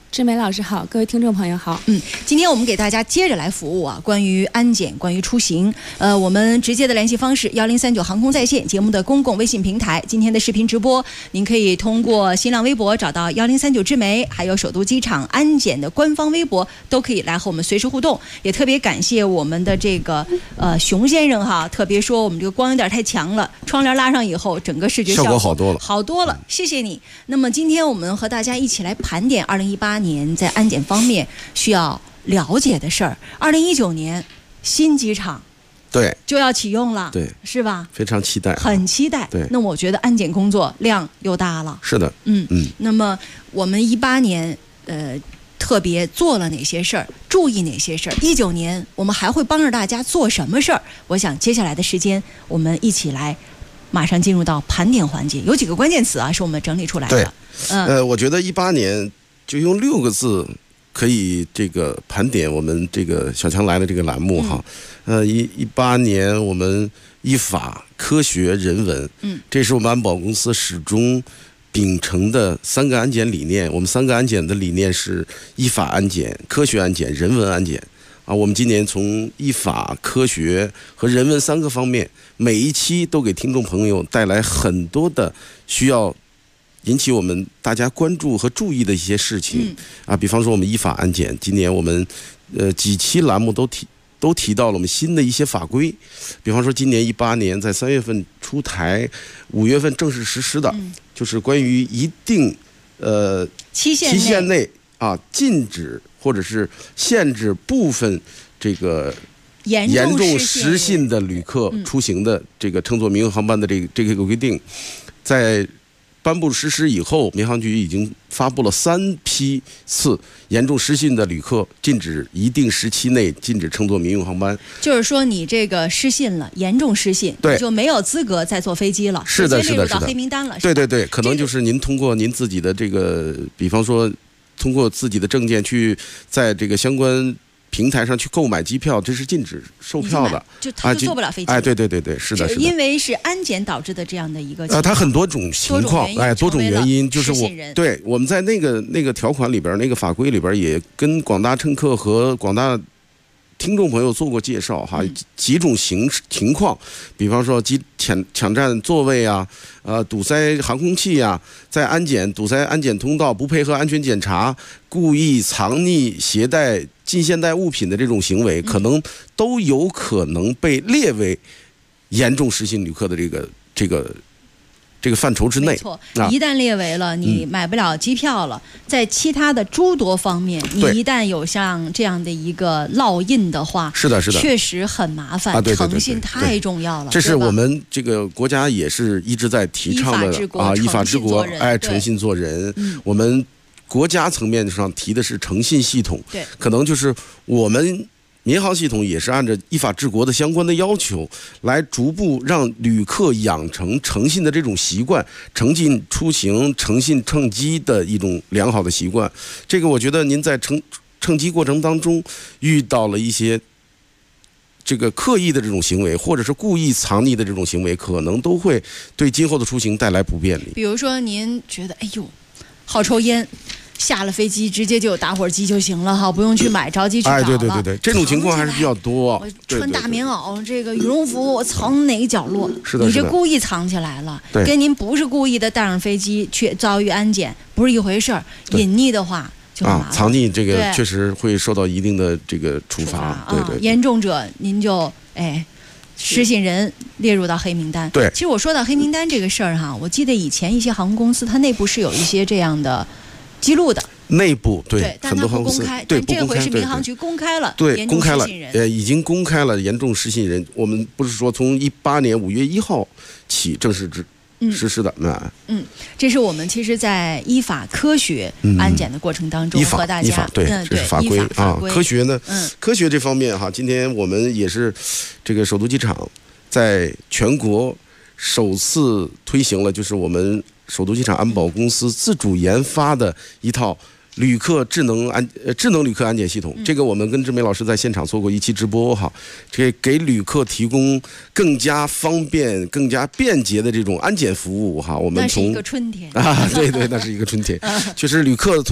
志梅老师好，各位听众朋友好。 今天我们给大家接着来服务啊，关于安检，关于出行。我们直接的联系方式1039航空在线节目的公共微信平台，今天的视频直播，您可以通过新浪微博找到1039志梅，还有首都机场安检的官方微博，都可以来和我们随时互动。也特别感谢我们的这个熊先生哈，特别说我们这个光有点太强了，窗帘拉上以后，整个视觉效果好多了，谢谢你。那么今天我们和大家一起来盘点2018年在安检方面需要了解的事儿。2019年新机场对就要启用了， 对， 是吧？ 非常期待， 很期待。 对， 那我觉得安检工作量又大了。 是的， 那么我们18年特别做了哪些事儿，注意哪些事儿？19年我们还会帮着大家做什么事儿？我想接下来的时间我们一起来马上进入到盘点环节，有几个关键词啊是我们整理出来的。 对，我觉得18年就用6个字可以这个盘点我们这个小强来的这个栏目哈。18年我们依法、科学、人文，这是我们安保公司始终秉承的3个安检理念。我们3个安检的理念是依法安检、科学安检、人文安检。我们今年从依法、科学和人文3个方面，每一期都给听众朋友带来很多的需要引起我们大家关注和注意的一些事情比方说我们依法安检，今年我们几期栏目都提到了我们新的一些法规，比方说今年18年在3月份出台，5月份正式实施的，就是关于一定期限内禁止或者是限制部分这个严重失信的旅客出行的这个乘坐民用航班的这个规定，在颁布实施以后，民航局已经发布了3批次严重失信的旅客禁止一定时期内禁止乘坐民用航班。就是说你这个失信了，严重失信，对，就没有资格再坐飞机了，是的，是的，列入到黑名单了。对，可能就是您通过您自己的这个，比方说通过自己的证件去在这个相关平台上去购买机票，这是禁止售票的，就他就坐不了飞机。对，是的，因为是安检导致的这样的一个情况。它很多种情况，多种原因，就是我们在那个条款里边，那个法规里边也跟广大乘客和广大听众朋友做过介绍哈，几种情况，比方说抢占座位堵塞航空器在堵塞安检通道，不配合安全检查，故意藏匿携带近现代物品的这种行为，可能都有可能被列为严重失信旅客的这个范畴之内。没错，一旦列为了，你买不了机票了，在其他的诸多方面，你一旦有像这样的一个烙印的话，是的，确实很麻烦，诚信太重要了。这是我们这个国家也是一直在提倡的依法治国，诚信做人。我们国家层面上提的是诚信系统，对，可能就是我们民航系统也是按照依法治国的相关的要求，来逐步让旅客养成诚信的这种习惯，诚信出行、诚信乘机的一种良好的习惯。这个我觉得您在乘机过程当中遇到了一些这个刻意的这种行为，或者是故意藏匿的这种行为，可能都会对今后的出行带来不便利。比如说您觉得好抽烟，下了飞机直接就有打火机就行了哈，不用去买，着急去找了。对，这种情况还是比较多。我穿大棉袄，这个羽绒服，我藏哪个角落？是的，你这故意藏起来了，跟您不是故意的带上飞机去遭遇安检不是一回事儿。隐匿的话就麻烦，藏匿这个确实会受到一定的这个处罚。对，严重者您就失信人列入到黑名单。对，其实我说到黑名单这个事儿哈，我记得以前一些航空公司它内部是有一些这样的记录的，内部对，但它不公开，但这回是民航局公开了，对，公开了，已经公开了严重失信人。我们不是说从18年5月1号起正式实施的，这是我们其实在依法科学安检的过程当中和大家对，这是法规科学呢，科学这方面哈，今天我们也是这个首都机场在全国首次推行了，就是我们首都机场安保公司自主研发的一套智能旅客安检系统。这个我们跟志梅老师在现场做过一期直播哈，给旅客提供更加方便、更加便捷的这种安检服务哈。我们那是一个春天对，那是一个春天，就是旅客从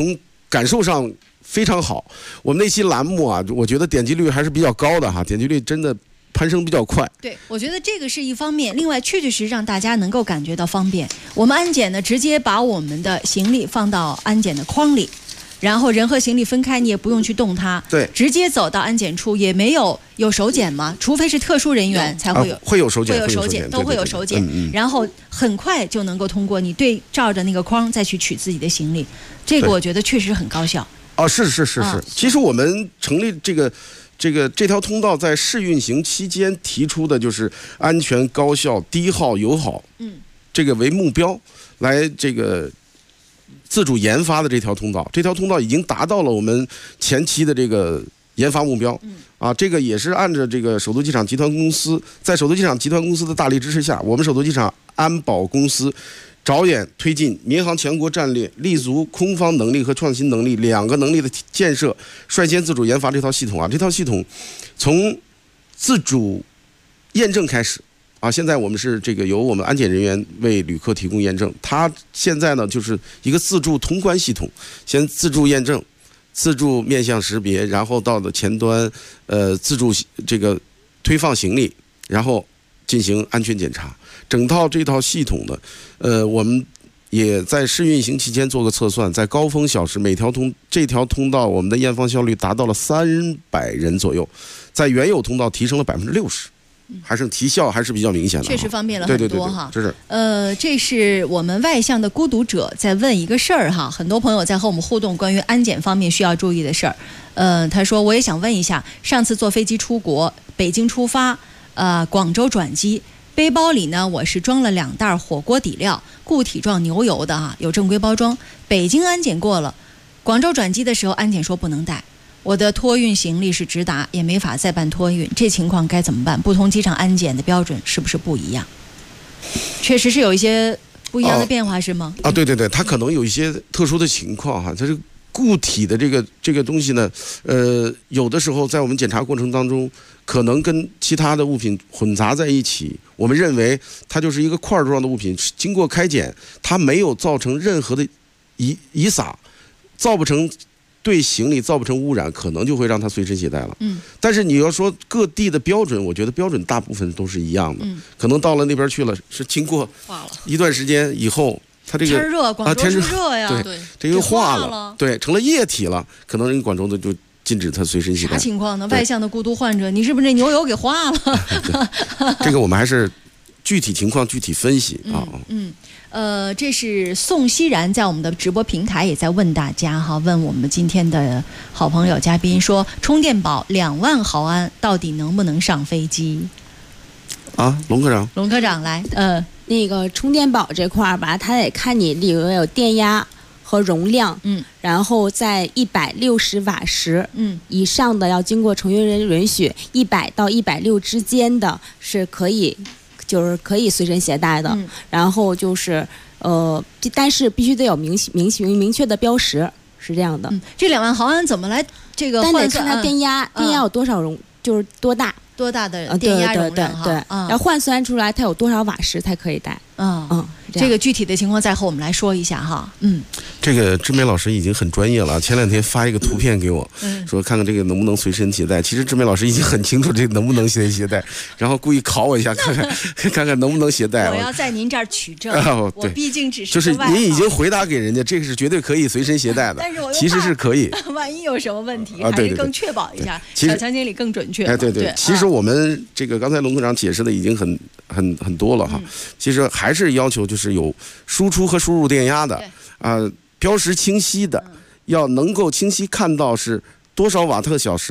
感受上非常好。我们那期栏目啊，我觉得点击率还是比较高的哈，点击率真的攀升比较快。 对，我觉得这个是一方面，另外确确实实让大家能够感觉到方便。我们安检呢，直接把我们的行李放到安检的筐里，然后人和行李分开，你也不用去动它， 对， 直接走到安检处，也没有手检嘛，除非是特殊人员才会有， 会有手检， 都会有手检，然后很快就能够通过你对照着那个框再去取自己的行李，这个我觉得确实很高效。 是。其实我们成立这条通道在试运行期间提出的就是安全、高效、低耗、友好，这个为目标来这个自主研发的这条通道。这条通道已经达到了我们前期的这个研发目标，这个也是按照这个首都机场集团公司，在首都机场集团公司的大力支持下，我们首都机场安保公司着眼推进民航强国战略，立足空方能力和创新能力两个能力的建设，率先自主研发这套系统啊。这套系统从自主验证开始啊，现在我们是这个由我们安检人员为旅客提供验证，它现在呢就是一个自助通关系统，先自助验证、自助面向识别，然后到的前端自助这个推放行李，然后进行安全检查。整套这套系统呢，我们也在试运行期间做个测算，在高峰小时这条通道我们的验放效率达到了300人左右，在原有通道提升了60%，还是提效还是比较明显的， 确实方便了很多哈。 这是这是我们外向的孤独者在问一个事儿哈，很多朋友在和我们互动关于安检方面需要注意的事儿。他说我也想问一下，上次坐飞机出国，北京出发，广州转机。背包里呢，我是装了2袋火锅底料，固体状牛油的啊，有正规包装。北京安检过了，广州转机的时候安检说不能带。我的托运行李是直达，也没法再办托运，这情况该怎么办？不同机场安检的标准是不是不一样？确实是有一些不一样的变化，是吗？ 对，它可能有一些特殊的情况哈，它是固体的这个东西呢，有的时候在我们检查过程当中，可能跟其他的物品混杂在一起，我们认为它就是一个块状的物品，经过开检，它没有造成任何的遗撒，造不成对行李造不成污染，可能就会让它随身携带了。但是你要说各地的标准，我觉得标准大部分都是一样的，可能到了那边去了，是经过一段时间以后。它这个天热，广州是热呀， 对，这个化了，对，成了液体了，可能人广州的就禁止它随身携带。 啥情况呢？外向的孤独患者，你是不是这牛油给化了？ 这个我们还是具体情况具体分析啊。 这是宋熙然在我们的直播平台也在问大家哈，问我们今天的好朋友嘉宾说，充电宝2万毫安到底能不能上飞机？ 龙科长来， 那个充电宝这块吧，它得看你里面有电压和容量，然后在160瓦时，以上的要经过成员人允许，100到160之间的是可以随身携带的，然后就是但是必须得有明确的标识，是这样的。 这2万毫安怎么来这个换算？ 但得看它电压有多少就是多大的电压容量对，要换算出来它有多少瓦时才可以带。 这个具体的情况再和我们来说一下哈。 这个志梅老师已经很专业了，前2天发一个图片给我，说看看这个能不能随身携带。其实志梅老师已经很清楚这个能不能携带，然后故意考我一下，看看能不能携带。 我要在您这儿取证，我毕竟只是就是您已经回答给人家，这个是绝对可以随身携带的， 但是我其实是可以。 万一有什么问题，还是更确保一下，小强经理更准确。 对，其实我们这个刚才龙科长解释的已经很多了哈。其实还是要求就是有输出和输入电压的标识清晰的，要能够清晰看到是多少瓦特小时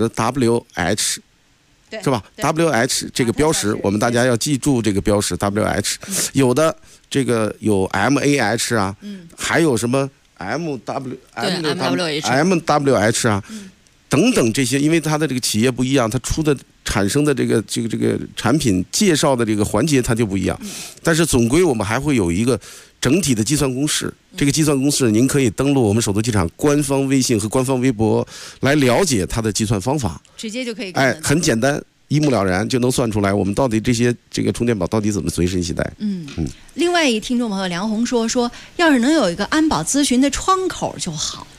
WH， 是吧 ？WH 这个标识，我们大家要记住这个标识 WH。有的这个有 MAH 啊，还有什么 MWH 啊，等等这些，因为它的这个企业不一样，它产生的这个产品介绍的这个环节它就不一样，但是总归我们还会有一个整体的计算公式。这个计算公式您可以登录我们首都机场官方微信和官方微博来了解它的计算方法， 直接就可以很简单，一目了然，就能算出来我们到底这个充电宝到底怎么随身携带。 另外一听众朋友梁红说要是能有一个安保咨询的窗口就好了。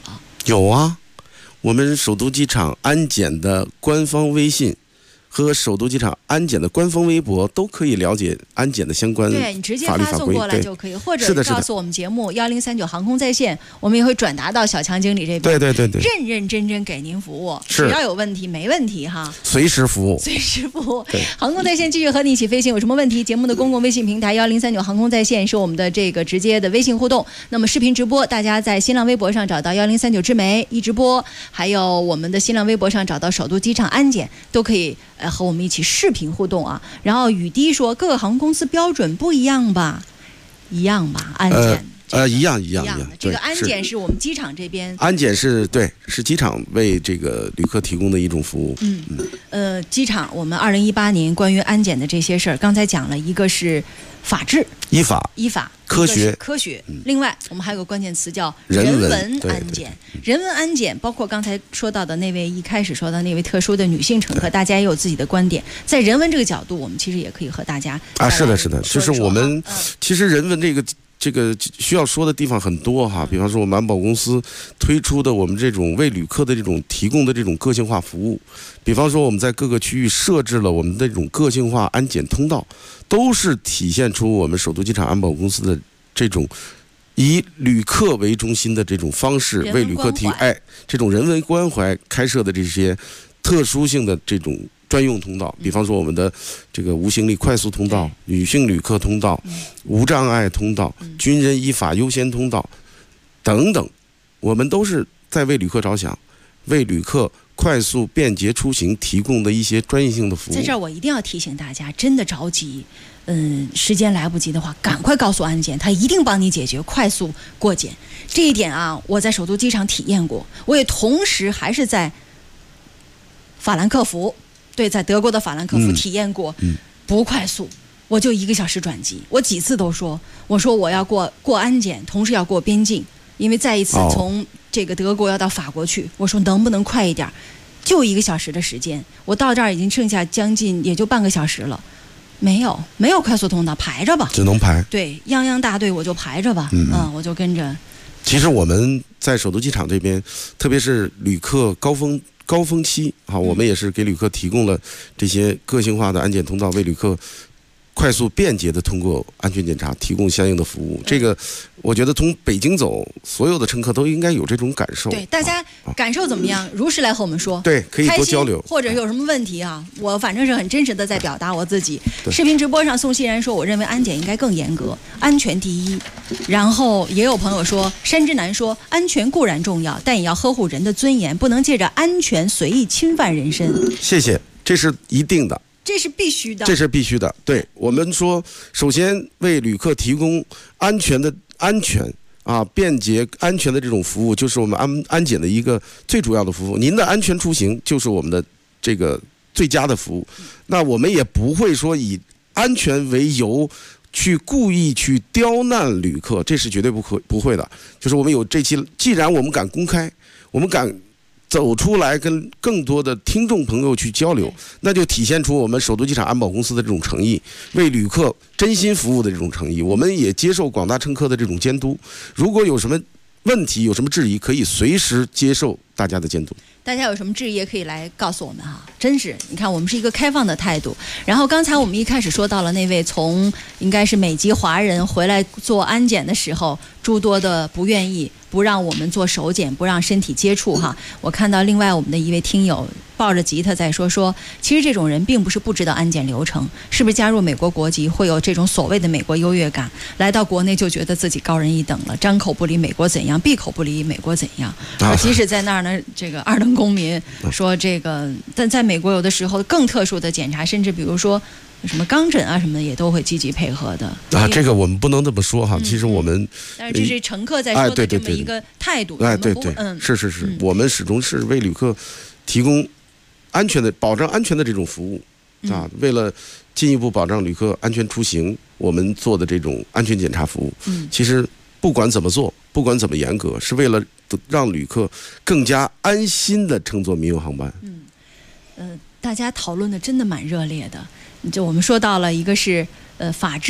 有啊，我们首都机场安检的官方微信和首都机场安检的官方微博都可以了解安检的相关法律法规。 对，你直接发送过来就可以，或者告诉我们节目1039航空在线，我们也会转达到小强经理这边。 对， 认认真真给您服务，只要有问题没问题哈， 随时服务。 航空在线继续和你一起飞行，有什么问题？节目的公共微信平台1039航空在线是我们的这个直接的微信互动。那么视频直播，大家在新浪微博上找到1039之媒一直播，还有我们的新浪微博上找到首都机场安检，都可以和我们一起视频互动啊。然后雨滴说，各个航空公司标准不一样吧？一样吧？安检。 一样。 这个安检是我们机场这边。 安检是机场为这个旅客提供的一种服务。 机场我们2018年关于安检的这些事儿，刚才讲了一个是法治、依法、科学。另外我们还有个关键词叫人文安检。人文安检包括刚才说到的那位一开始说的那位特殊的女性乘客，大家也有自己的观点。在人文这个角度，我们其实也可以和大家是的，就是我们其实人文这个需要说的地方很多哈，比方说我们安保公司推出的我们这种为旅客的这种提供的这种个性化服务，比方说我们在各个区域设置了我们的这种个性化安检通道，都是体现出我们首都机场安保公司的这种以旅客为中心的这种方式，为旅客这种人文关怀开设的这些特殊性的这种专用通道，比方说我们的这个无行李快速通道、女性旅客通道、无障碍通道、军人依法优先通道等等，我们都是在为旅客着想，为旅客快速便捷出行提供的一些专业性的服务。 在这儿我一定要提醒大家，真的着急，时间来不及的话，赶快告诉安检，他一定帮你解决快速过检。这一点啊，我在首都机场体验过，我也同时还是在法兰克福。对，在德国的法兰克福体验过，不快速，我就1个小时转机。我几次都说，我要过安检，同时要过边境，因为再一次从这个德国要到法国去，我说能不能快一点？就1个小时的时间，我到这儿已经剩下将近也就半个小时了，没有快速通道，排着吧， 只能排。 对，泱泱大队我就排着吧，我就跟着。 其实我们在首都机场这边，特别是旅客高峰期啊，我们也是给旅客提供了这些个性化的安检通道，为旅客快速便捷的通过安全检查提供相应的服务。这个我觉得从北京走，所有的乘客都应该有这种感受。 对，大家感受怎么样？如实来和我们说。 对，可以多交流。 或者有什么问题啊？我反正是很真实的在表达我自己。视频直播上，宋欣然说，我认为安检应该更严格，安全第一。然后也有朋友说，山之南说，安全固然重要，但也要呵护人的尊严，不能借着安全随意侵犯人身。 谢谢，这是一定的。 这是必须的。对， 我们说，首先为旅客提供安全便捷安全的这种服务，就是我们安检的一个最主要的服务。您的安全出行就是我们的这个最佳的服务。那我们也不会说以安全为由去故意去刁难旅客，这是绝对不会的。就是我们有这期，既然我们敢公开，我们敢走出来跟更多的听众朋友去交流，那就体现出我们首都机场安保公司的这种诚意，为旅客真心服务的这种诚意。我们也接受广大乘客的这种监督，如果有什么问题有什么质疑，可以随时接受大家的监督。 大家有什么质疑也可以来告诉我们哈，真是你看我们是一个开放的态度。然后刚才我们一开始说到了那位从应该是美籍华人回来做安检的时候，诸多的不愿意，不让我们做手检，不让身体接触哈。我看到另外我们的一位听友抱着吉他在说，其实这种人并不是不知道安检流程，是不是加入美国国籍会有这种所谓的美国优越感，来到国内就觉得自己高人一等了，张口不离美国怎样，闭口不离美国怎样。即使在那儿呢，这个二等公民说这个，但在美国有的时候更特殊的检查，甚至比如说什么肛诊啊什么的，也都会积极配合的。 这个我们不能这么说哈。其实我们， 但是这是乘客在说的这么一个态度。 对，是，我们始终是为旅客提供安全的、保障安全的这种服务啊。为了进一步保障旅客安全出行，我们做的这种安全检查服务，其实不管怎么做，不管怎么严格，是为了让旅客更加安心的乘坐民用航班。大家讨论的真的蛮热烈的。就我们说到了一个是法治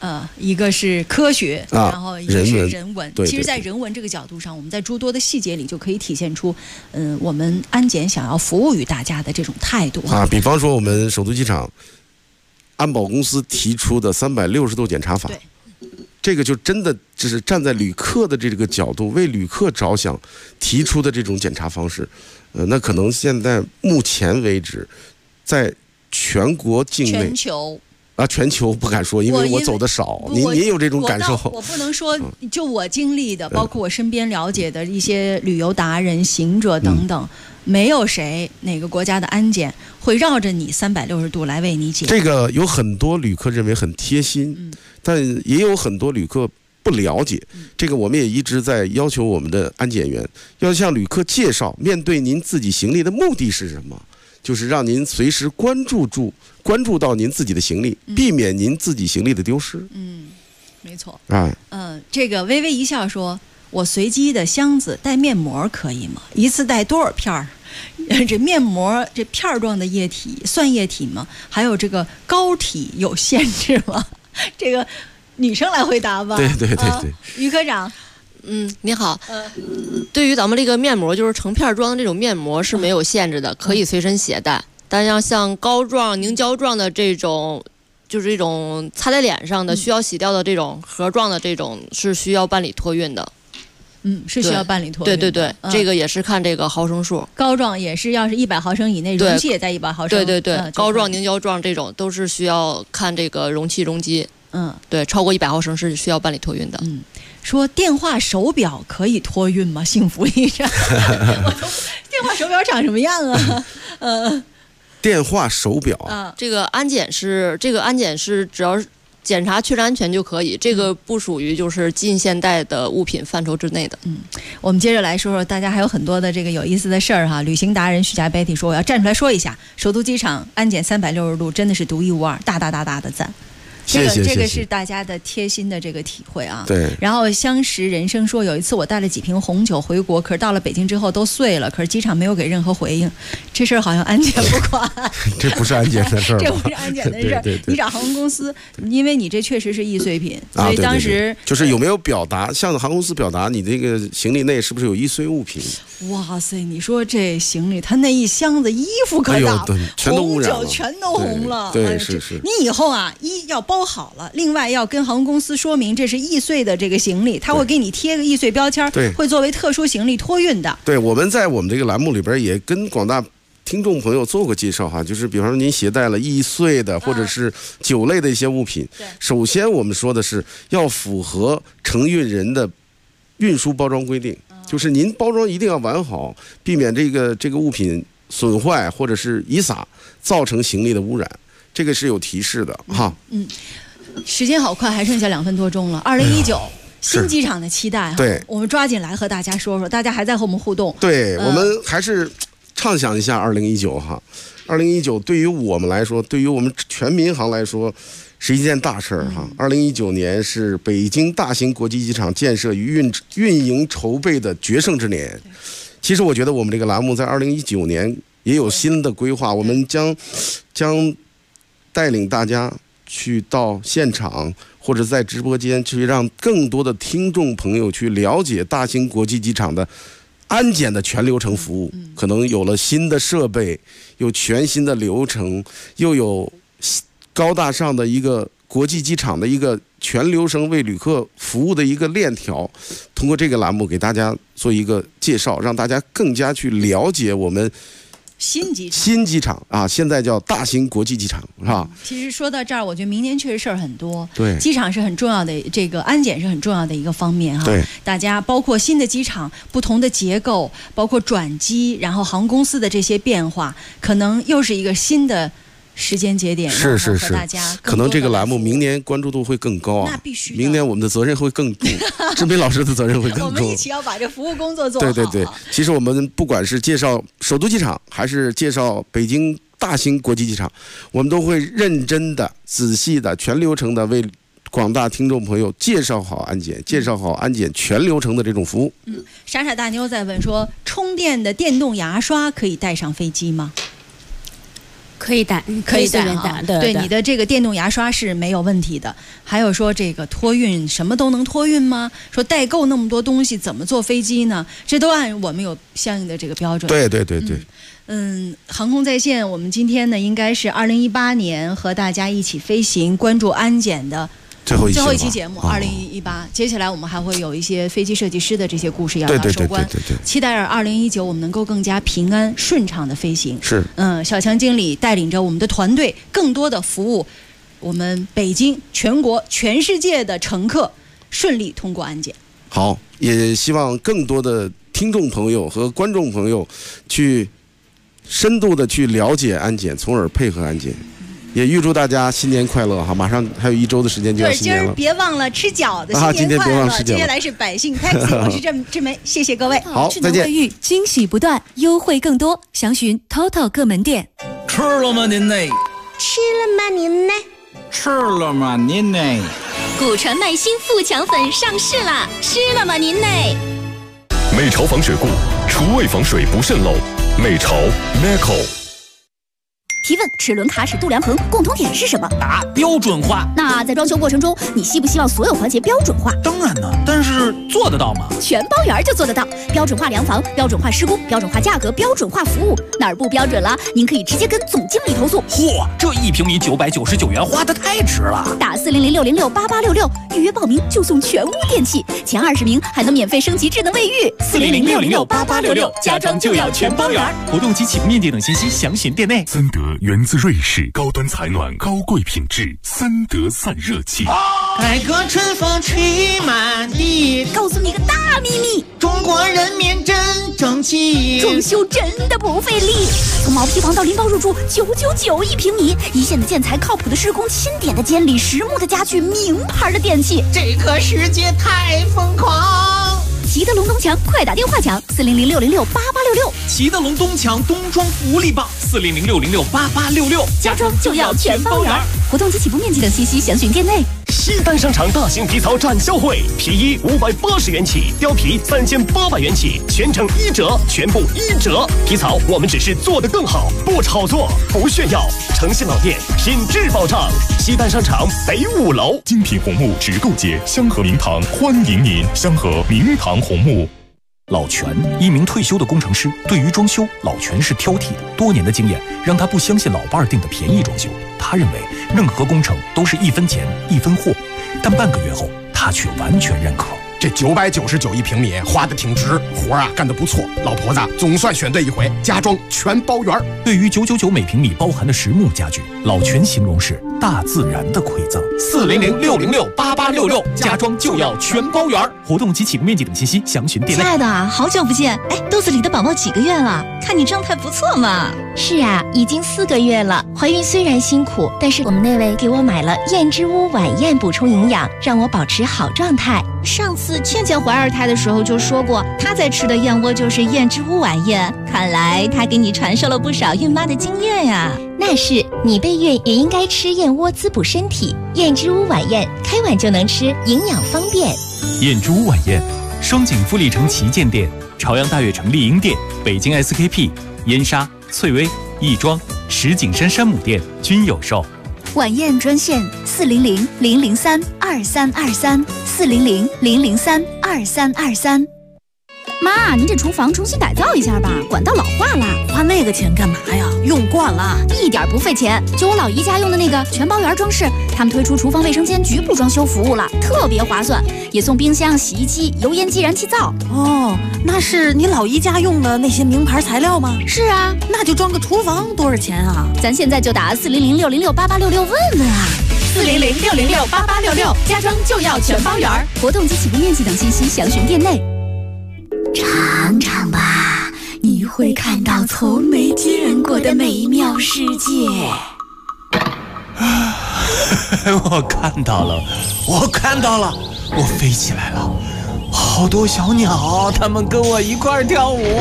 一个是科学，然后一个是人文。 对， 其实，在人文这个角度上，我们在诸多的细节里就可以体现出，我们安检想要服务于大家的这种态度啊。比方说，我们首都机场安保公司提出的360度检查法，这个就真的只是站在旅客的这个角度，为旅客着想提出的这种检查方式。那可能现在目前为止，在全国境内，全球不敢说，因为我走的少。您有这种感受？ 我不能说，就我经历的，包括我身边了解的一些旅游达人、行者等等，没有谁哪个国家的安检会绕着你360度来为你解。 这个有很多旅客认为很贴心，但也有很多旅客不了解。这个我们也一直在要求我们的安检员要向旅客介绍，面对您自己行李的目的是什么。就是让您随时关注到您自己的行李，避免您自己行李的丢失。 没错。 这个微微一笑说：“我随机的箱子带面膜可以吗？一次带多少片儿？这面膜这片状的液体算液体吗？还有这个膏体有限制吗？”这个女生来回答吧。 对， 于科长。 你好。对于咱们这个面膜，就是成片装的这种面膜是没有限制的，可以随身携带。但像膏状、凝胶状的这种，就是这种擦在脸上的需要洗掉的这种盒状的这种，是需要办理托运的。 是需要办理托运。 对，这个也是看这个毫升数。 膏状也是，要是100毫升以内，容器也在100毫升。 对，膏状、凝胶状这种都是需要看这个容器容积。对，超过100毫升是需要办理托运的。 说电话手表可以托运吗？幸福一下。电话手表长什么样啊？ 电话手表这个安检是只要检查确认安全就可以，这个不属于就是近现代的物品范畴之内的。 我们接着来说说，大家还有很多的这个有意思的事儿哈。旅行达人许家 Betty 说：“我要站出来说一下，首都机场安检360度真的是独一无二，大的赞。”这个是大家的贴心的这个体会啊。 对。 然后相识人生说，有一次我带了几瓶红酒回国，可是到了北京之后都碎了，可是机场没有给任何回应，这事儿好像安检不管。 这不是安检的事儿。 这不是安检的事儿。你找航空公司，因为你这确实是易碎品，所以当时就是有没有表达，向航空公司表达你这个行李内是不是有易碎物品？ 哇塞，你说这行李，他那一箱子衣服可大， 全都污染了， 红酒全都红了。 对，是。 你以后啊，要包好了，另外要跟航空公司说明这是易碎的这个行李，他会给你贴个易碎标签，会作为特殊行李托运的。 对，我们在我们这个栏目里边也跟广大听众朋友做过介绍哈，就是比方说您携带了易碎的或者是酒类的一些物品，首先我们说的是要符合承运人的运输包装规定。就是您包装一定要完好，避免这个物品损坏或者是遗撒，造成行李的污染，这个是有提示的哈。 时间好快，还剩下2分多钟了。2019新机场的期待， 对， 我们抓紧来和大家说说，大家还在和我们互动。 对，我们还是畅想一下2019哈。2019对于我们来说，对于我们全民航来说，是一件大事儿哈。2019年是北京大型国际机场建设与运营筹备的决胜之年。其实我觉得我们这个栏目在2019年也有新的规划，我们将带领大家去到现场或者在直播间去让更多的听众朋友去了解大兴国际机场的安检的全流程服务，可能有了新的设备，有全新的流程，又有高大上的一个国际机场的一个全流程为旅客服务的一个链条。通过这个栏目给大家做一个介绍，让大家更加去了解我们新机场啊，现在叫大兴国际机场，是吧？ 其实说到这儿，我觉得明年确实事儿很多。 对， 机场是很重要的，这个安检是很重要的一个方面哈。 对， 大家包括新的机场不同的结构，包括转机，然后航空公司的这些变化，可能又是一个新的时间节点， 是， 大家可能这个栏目明年关注度会更高啊。 那必须， 明年我们的责任会更重，志斌老师的责任会更重。 我们一起要把这服务工作做好。 对，其实我们不管是介绍首都机场，还是介绍北京大兴国际机场，我们都会认真的、仔细的、全流程的为广大听众朋友介绍好安检，介绍好安检全流程的这种服务。 傻傻大妞在问说，充电的电动牙刷可以带上飞机吗？ 可以带，可以随便带。 对，你的这个电动牙刷是没有问题的。还有说这个托运什么都能托运吗？说代购那么多东西怎么坐飞机呢？这都按我们有相应的这个标准。 对。 航空在线，我们今天呢应该是2018年和大家一起飞行，关注安检的。最后一期节目，2018，接下来我们还会有一些飞机设计师的这些故事要收官。对，期待着2019我们能够更加平安顺畅的飞行。 是， 小强经理带领着我们的团队，更多的服务我们北京、全国、全世界的乘客顺利通过安检。 好，也希望更多的听众朋友和观众朋友去深度的去了解安检，从而配合安检。也预祝大家新年快乐哈！马上还有1周的时间就要新年了。 今儿别忘了吃饺子，新年快乐！接下来是百姓 taxi， 我是志梅，谢谢各位。 好，再见。 卫浴惊喜不断，优惠更多，详询 TOTO 各门店。 吃了吗您呢？ 吃了吗您呢？ 吃了吗您呢？ 古传麦新富强粉上市啦！吃了吗您呢？ 美潮防水固，厨卫防水不渗漏。美潮 Meco。 提问：齿轮、卡齿、度量衡共同点是什么？ 答：标准化。 那在装修过程中，你希不希望所有环节标准化？ 当然呢，但是做得到吗？ 全包圆就做得到。标准化量房、标准化施工、标准化价格、标准化服务，哪儿不标准了？您可以直接跟总经理投诉。 嚯，这1平米999元花得太值了！ 打400-606-8866预约报名就送全屋电器，前20名还能免费升级智能卫浴。 400-606-8866，家装就要全包圆。活动及起步面积等信息详询店内。 森德源自瑞士，高端采暖，高贵品质，森德散热器。 改革春风吹满地， 告诉你个大秘密， 中国人民真争气， 装修真的不费力。从毛坯房到拎包入住，9991平米，一线的建材，靠谱的施工，钦点的监理，实木的家具，名牌的电器， 这个世界太疯狂。 齐德龙东强，快打电话抢400-606-8866。 齐德龙东强冬装福利棒，400-606-8866， 家装就要全包圆。活动及起步面积等信息详询店内。 西单商场大型皮草展销会，皮衣580元起，貂皮3800元起，全程1折，全部1折。皮草我们只是做得更好，不炒作，不炫耀，诚信老店，品质保障。西单商场北5楼， 精品红木直购节，香河明堂欢迎您，香河明堂红木。 老全，一名退休的工程师，对于装修，老全是挑剔的。多年的经验让他不相信老伴儿订的便宜装修，他认为任何工程都是1分钱1分货。但半个月后，他却完全认可。 这999 1平米花得挺值，活啊干得不错，老婆子总算选对一回，家装全包圆。 对于999每平米包含的实木家具，老全形容是大自然的馈赠。 400-606-8866，家装就要全包圆。 活动及起步面积等信息详询店内。 亲爱的，好久不见，肚子里的宝宝几个月了？看你状态不错嘛。 是啊，已经4个月了。怀孕虽然辛苦，但是我们那位给我买了燕之屋晚宴补充营养，让我保持好状态。 上次倩倩怀2胎的时候就说过，她在吃的燕窝就是燕之屋晚宴，看来她给你传授了不少孕妈的经验呀。 那是，你备孕也应该吃燕窝滋补身体。燕之屋晚宴，开碗就能吃，营养方便。 燕之屋晚宴，双井富力城旗舰店、朝阳大悦城丽婴店、北京 SKP、燕莎、翠微、亦庄、石景山山姆店均有售。 晚宴专线400-003-2323，400-003-2323。妈，您这厨房重新改造一下吧，管道老化了。 花那个钱干嘛呀？用惯了， 一点不费钱。就我老姨家用的那个全包圆装饰，他们推出厨房卫生间局部装修服务了，特别划算，也送冰箱、洗衣机、油烟机、燃气灶。 哦，那是你老姨家用的那些名牌材料吗？ 是啊， 那就装个厨房多少钱啊？ 咱现在就打400-606-8866问问啊。 400-606-8866，家装就要全包圆。 活动及起步面积等信息详询店内。 尝尝吧，你会看到从没见过的美妙世界。 我看到了，我飞起来了，好多小鸟，它们跟我一块跳舞。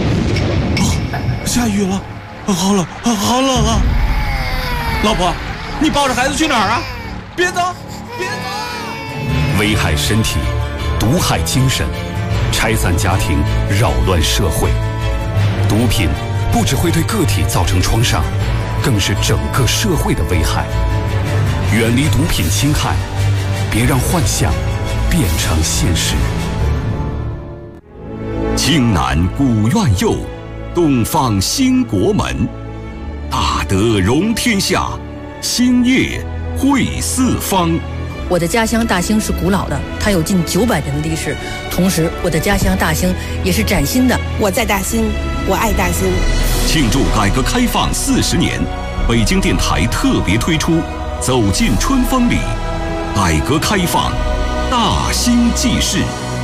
下雨了，好冷啊！老婆，你抱着孩子去哪儿啊？别走！ 危害身体，毒害精神，拆散家庭，扰乱社会。毒品不只会对个体造成创伤， 更是整个社会的危害。远离毒品侵害，别让幻想变成现实。 青南古院右，东方兴国门。大德容天下，兴业惠四方。 我的家乡大兴是古老的，它有近900年的历史。同时，我的家乡大兴也是崭新的。 我在大兴，我爱大兴。 庆祝改革开放40年，北京电台特别推出《走进春风里》，改革开放，大兴纪事。